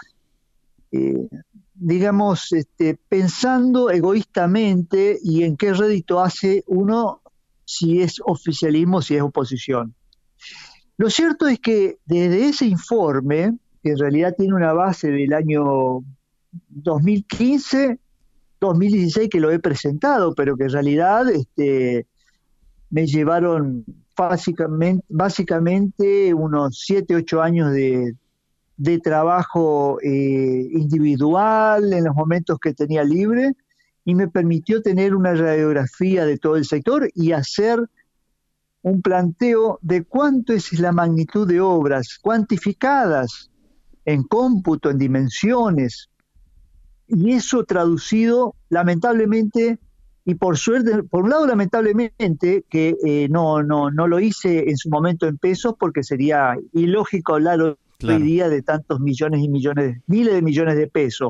digamos, pensando egoístamente y en qué rédito hace uno si es oficialismo, si es oposición. Lo cierto es que desde ese informe, que en realidad tiene una base del año 2015, 2016 que lo he presentado, pero que en realidad me llevaron básicamente unos 7, 8 años de trabajo individual en los momentos que tenía libre, y me permitió tener una radiografía de todo el sector y hacer un planteo de cuánto es la magnitud de obras cuantificadas en cómputo, en dimensiones, y eso traducido lamentablemente, y por suerte, por un lado lamentablemente que no lo hice en su momento en pesos, porque sería ilógico hablar hoy día de tantos millones y millones, miles de millones de pesos.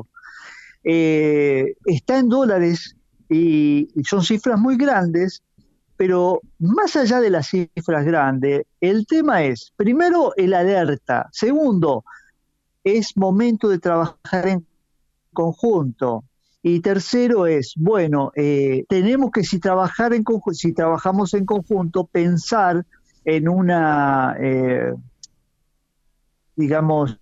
Está en dólares y son cifras muy grandes, pero más allá de las cifras grandes, el tema es, primero, el alerta. Segundo, es momento de trabajar en conjunto. Y tercero es, bueno, tenemos que si trabajamos en conjunto, pensar en una, digamos,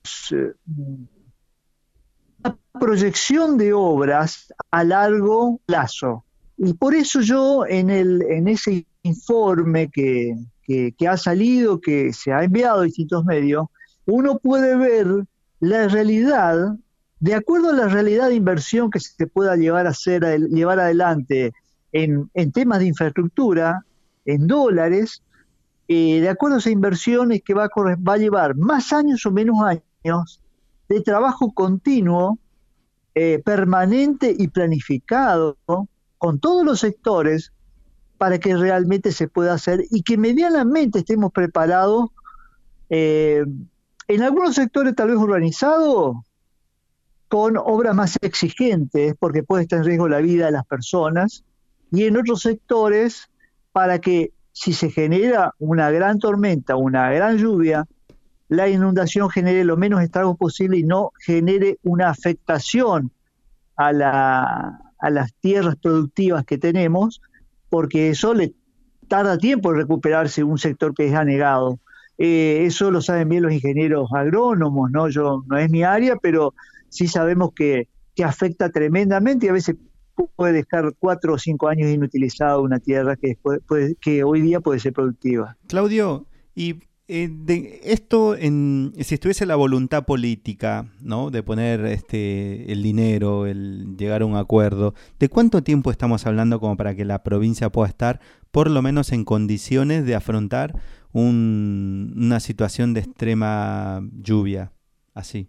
una proyección de obras a largo plazo. Y por eso yo en ese informe que ha salido, que se ha enviado a distintos medios, uno puede ver la realidad, de acuerdo a la realidad de inversión que se pueda llevar adelante en temas de infraestructura, en dólares, de acuerdo a esa inversión es que va a llevar más años o menos años de trabajo continuo, permanente y planificado con todos los sectores para que realmente se pueda hacer y que medianamente estemos preparados, en algunos sectores tal vez urbanizados, con obras más exigentes, porque puede estar en riesgo la vida de las personas, y en otros sectores para que si se genera una gran tormenta, una gran lluvia, la inundación genere lo menos estragos posible y no genere una afectación a las tierras productivas que tenemos, porque eso le tarda tiempo en recuperarse un sector que es anegado. Eso lo saben bien los ingenieros agrónomos, ¿no? No es mi área, pero sí sabemos que afecta tremendamente y a veces puede dejar 4 o 5 años inutilizada una tierra que hoy día puede ser productiva. Claudio, y de esto, si estuviese la voluntad política, ¿no?, de poner el dinero, el llegar a un acuerdo, ¿de cuánto tiempo estamos hablando como para que la provincia pueda estar por lo menos en condiciones de afrontar una situación de extrema lluvia así?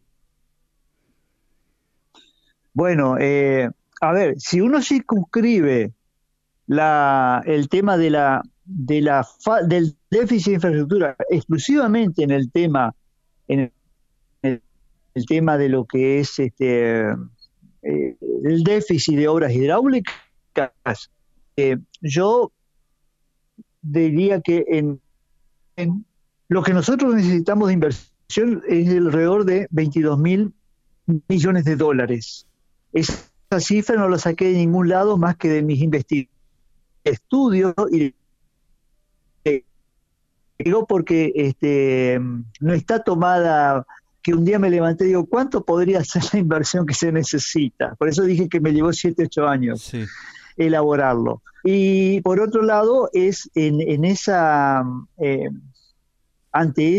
Bueno, a ver, si uno circunscribe el tema del déficit de infraestructura exclusivamente en el tema de lo que es el déficit de obras hidráulicas, yo diría que en lo que nosotros necesitamos de inversión es alrededor de 22.000 millones de dólares. Esa cifra no la saqué de ningún lado más que de mis estudios, y digo porque no está tomada, que un día me levanté y digo, ¿cuánto podría ser la inversión que se necesita? Por eso dije que me llevó 7, 8 años elaborarlo. Y por otro lado, es ante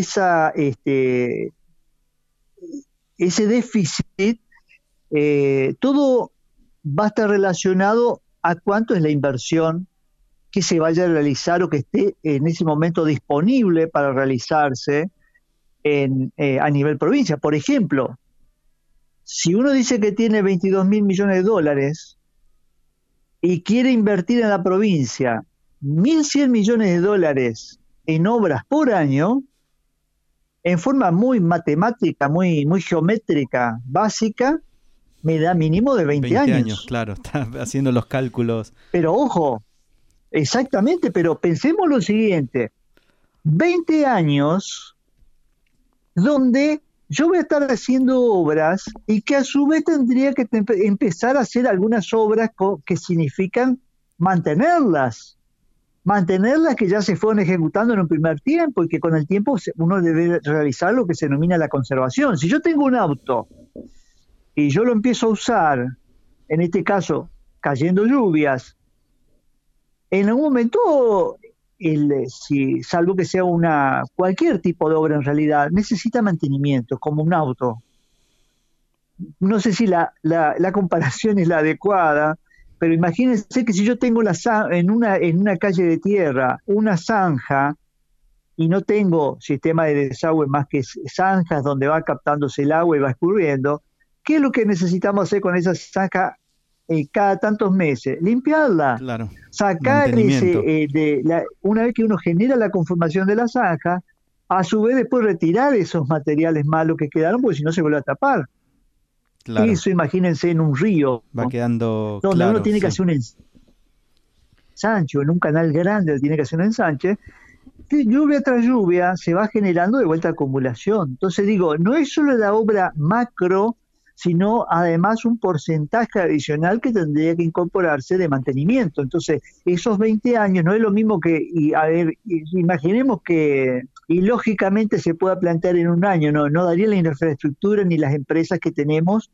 ese déficit, todo va a estar relacionado a cuánto es la inversión que se vaya a realizar o que esté en ese momento disponible para realizarse a nivel provincia. Por ejemplo, si uno dice que tiene 22.000 millones de dólares y quiere invertir en la provincia 1.100 millones de dólares en obras por año, en forma muy matemática, muy geométrica, básica, me da mínimo de 20 años. Claro, está haciendo los cálculos. Pero ojo, exactamente, pero pensemos lo siguiente: 20 años donde yo voy a estar haciendo obras y que a su vez tendría que empezar a hacer algunas obras que significan mantenerlas que ya se fueron ejecutando en un primer tiempo y que con el tiempo uno debe realizar lo que se denomina la conservación. Si yo tengo un auto y yo lo empiezo a usar, en este caso cayendo lluvias, en algún momento, salvo que sea cualquier tipo de obra en realidad, necesita mantenimiento, como un auto. No sé si la comparación es la adecuada, pero imagínense que si yo tengo en una calle de tierra una zanja y no tengo sistema de desagüe más que zanjas donde va captándose el agua y va escurriendo, ¿qué es lo que necesitamos hacer con esa zanja cada tantos meses? Limpiarla, claro, sacar una vez que uno genera la conformación de la zanja, a su vez después retirar esos materiales malos que quedaron, porque si no se vuelve a tapar. Claro. Eso imagínense en un río, va quedando donde claro, uno tiene que hacer un ensanche, en un canal grande tiene que hacer un ensanche. Lluvia tras lluvia se va generando de vuelta acumulación. Entonces digo, no es solo la obra macro, sino además un porcentaje adicional que tendría que incorporarse de mantenimiento. Entonces, esos 20 años no es lo mismo imaginemos que, y lógicamente se pueda plantear en un año, no daría la infraestructura ni las empresas que tenemos,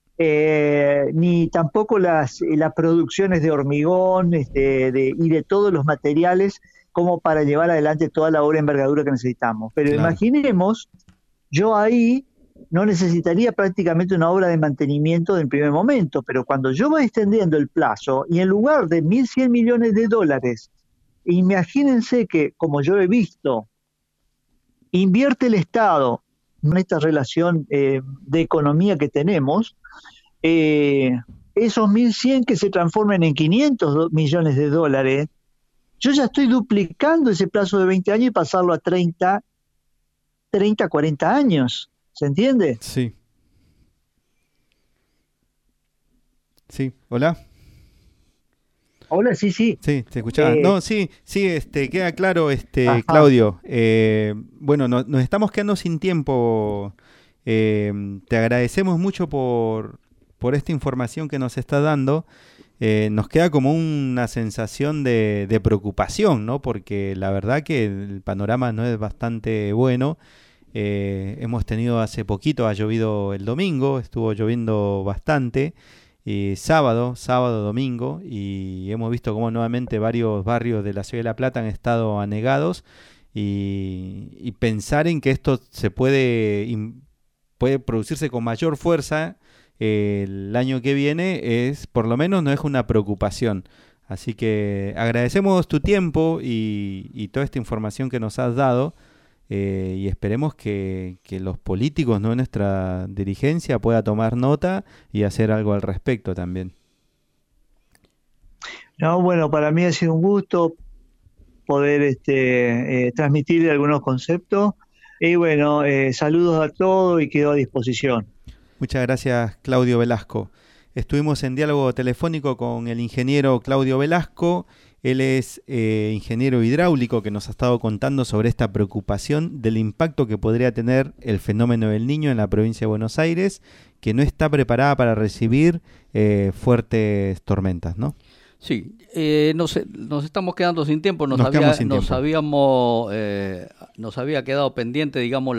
ni tampoco las producciones de hormigón y de todos los materiales como para llevar adelante toda la obra de envergadura que necesitamos. Pero claro, imaginemos, yo ahí no necesitaría prácticamente una obra de mantenimiento en primer momento, pero cuando yo voy extendiendo el plazo y en lugar de 1.100 millones de dólares, imagínense que, como yo he visto, invierte el Estado en esta relación de economía que tenemos, esos 1.100 que se transformen en 500 millones de dólares, yo ya estoy duplicando ese plazo de 20 años y pasarlo a 30, 40 años. ¿Se entiende? Sí. Sí, hola. Hola, sí. Sí, te escuchaba. No, sí, queda claro, Claudio. Bueno, nos estamos quedando sin tiempo. Te agradecemos mucho por esta información que nos está dando. nos queda como una sensación de preocupación, ¿no? Porque la verdad que el panorama no es bastante bueno. Hemos tenido hace poquito, ha llovido el domingo, estuvo lloviendo bastante, sábado, domingo, y hemos visto cómo nuevamente varios barrios de la Ciudad de La Plata han estado anegados, y pensar en que esto se puede producirse con mayor fuerza el año que viene es, por lo menos, no es una preocupación. Así que agradecemos tu tiempo y toda esta información que nos has dado, y esperemos que los políticos, ¿no?, nuestra dirigencia pueda tomar nota y hacer algo al respecto también. No, bueno, para mí ha sido un gusto poder transmitir algunos conceptos. Y bueno, saludos a todos y quedo a disposición. Muchas gracias, Claudio Velasco. Estuvimos en diálogo telefónico con el ingeniero Claudio Velasco. Él es ingeniero hidráulico que nos ha estado contando sobre esta preocupación del impacto que podría tener el fenómeno del Niño en la provincia de Buenos Aires, que no está preparada para recibir fuertes tormentas, ¿no? Sí, nos estamos quedando sin tiempo. Nos había quedado pendiente, digamos,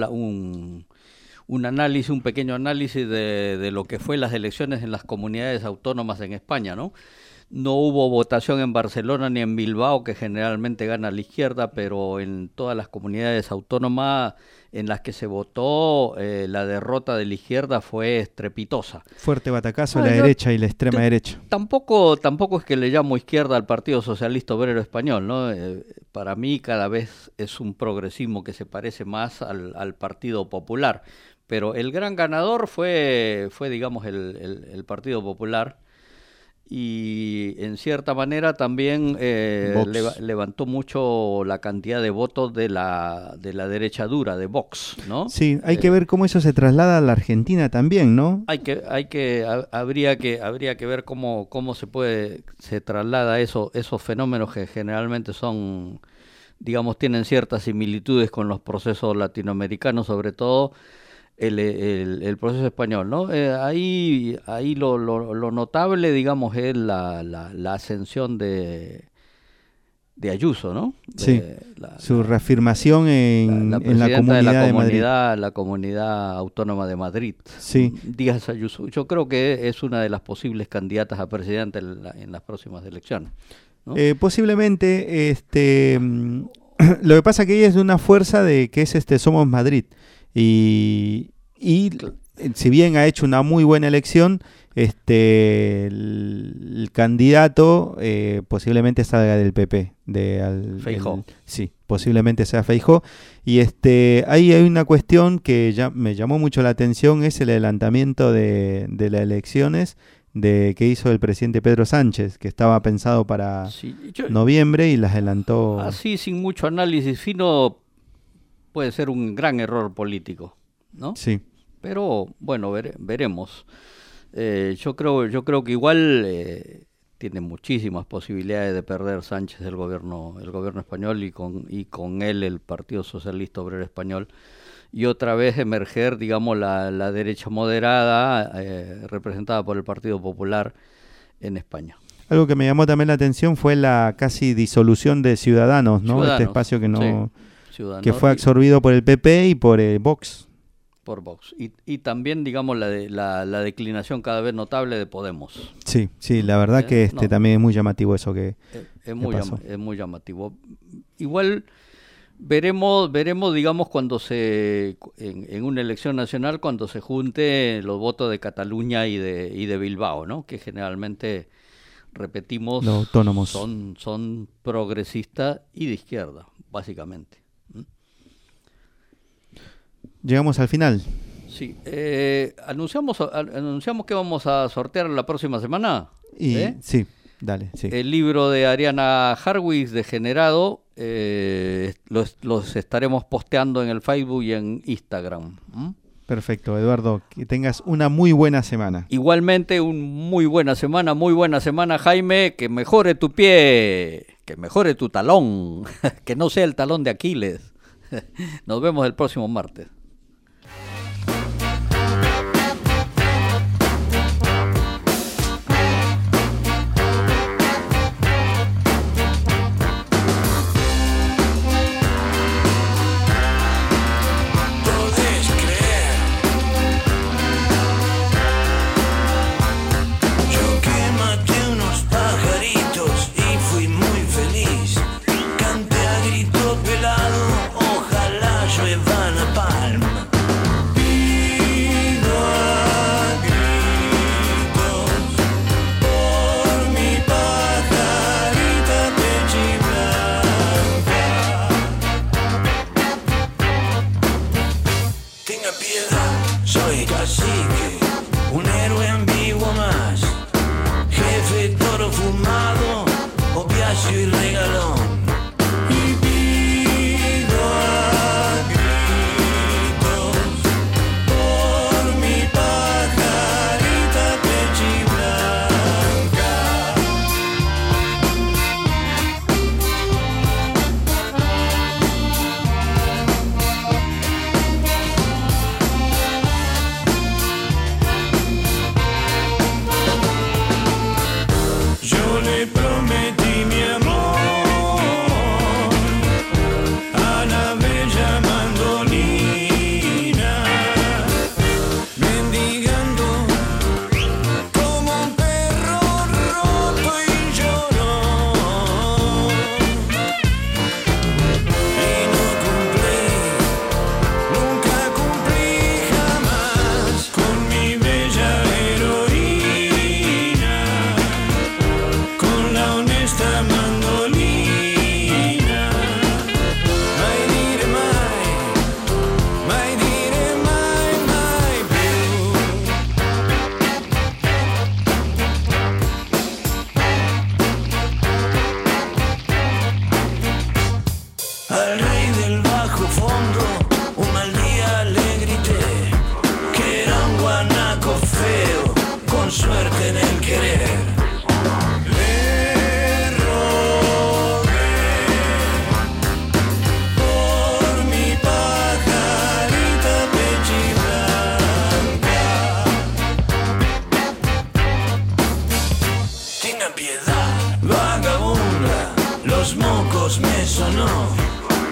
un pequeño análisis de lo que fue las elecciones en las comunidades autónomas en España, ¿no? No hubo votación en Barcelona ni en Bilbao, que generalmente gana la izquierda, pero en todas las comunidades autónomas en las que se votó, la derrota de la izquierda fue estrepitosa. Fuerte batacazo a la derecha y la extrema derecha. Tampoco es que le llamo izquierda al Partido Socialista Obrero Español, ¿no? Para mí cada vez es un progresismo que se parece más al Partido Popular, pero el gran ganador fue digamos, el Partido Popular. Y en cierta manera también levantó mucho la cantidad de votos de la derecha dura, de Vox, ¿no? Sí, hay que ver cómo eso se traslada a la Argentina también, ¿no? Habría que ver cómo se traslada esos fenómenos que generalmente son, digamos, tienen ciertas similitudes con los procesos latinoamericanos, sobre todo el proceso español, ¿no? Ahí lo notable, digamos, es la ascensión de Ayuso, ¿no? Sí, su reafirmación en la comunidad de Madrid. La comunidad autónoma de Madrid. Sí. Díaz Ayuso. Yo creo que es una de las posibles candidatas a presidente en las próximas elecciones, ¿no? Posiblemente, lo que pasa es que ella es de una fuerza de que es Somos Madrid. Y si bien ha hecho una muy buena elección, el candidato posiblemente salga del PP, Feijóo. Sí, posiblemente sea Feijóo. Y ahí hay una cuestión que ya me llamó mucho la atención, es el adelantamiento de las elecciones que hizo el presidente Pedro Sánchez, que estaba pensado para noviembre y las adelantó. Así, sin mucho análisis fino, puede ser un gran error político, ¿no? Sí. Pero bueno, veremos. Yo creo que igual tiene muchísimas posibilidades de perder Sánchez el gobierno español y con él el Partido Socialista Obrero Español, y otra vez emerger, digamos, la derecha moderada representada por el Partido Popular en España. Algo que me llamó también la atención fue la casi disolución de Ciudadanos, ¿no? Ciudadanos, este espacio que no... Sí. que fue absorbido por el PP y por Vox. Por Vox. Y también, digamos, la declinación cada vez notable de Podemos. Sí, la verdad que también es muy llamativo eso que pasó. Es muy llamativo. Igual veremos, digamos, cuando en una elección nacional, cuando se junte los votos de Cataluña y de Bilbao, ¿no? Que generalmente, repetimos, los autónomos son progresistas y de izquierda, básicamente. Llegamos al final. Sí. ¿Anunciamos que vamos a sortear la próxima semana? Sí, dale. Sí. El libro de Ariana Harwitz, Degenerado, los estaremos posteando en el Facebook y en Instagram. Perfecto, Eduardo. Que tengas una muy buena semana. Igualmente, muy buena semana, Jaime. Que mejore tu pie, que mejore tu talón, que no sea el talón de Aquiles. Nos vemos el próximo martes.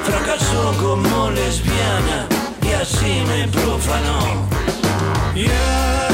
fracasó como lesbiana y así me profanó. Yeah.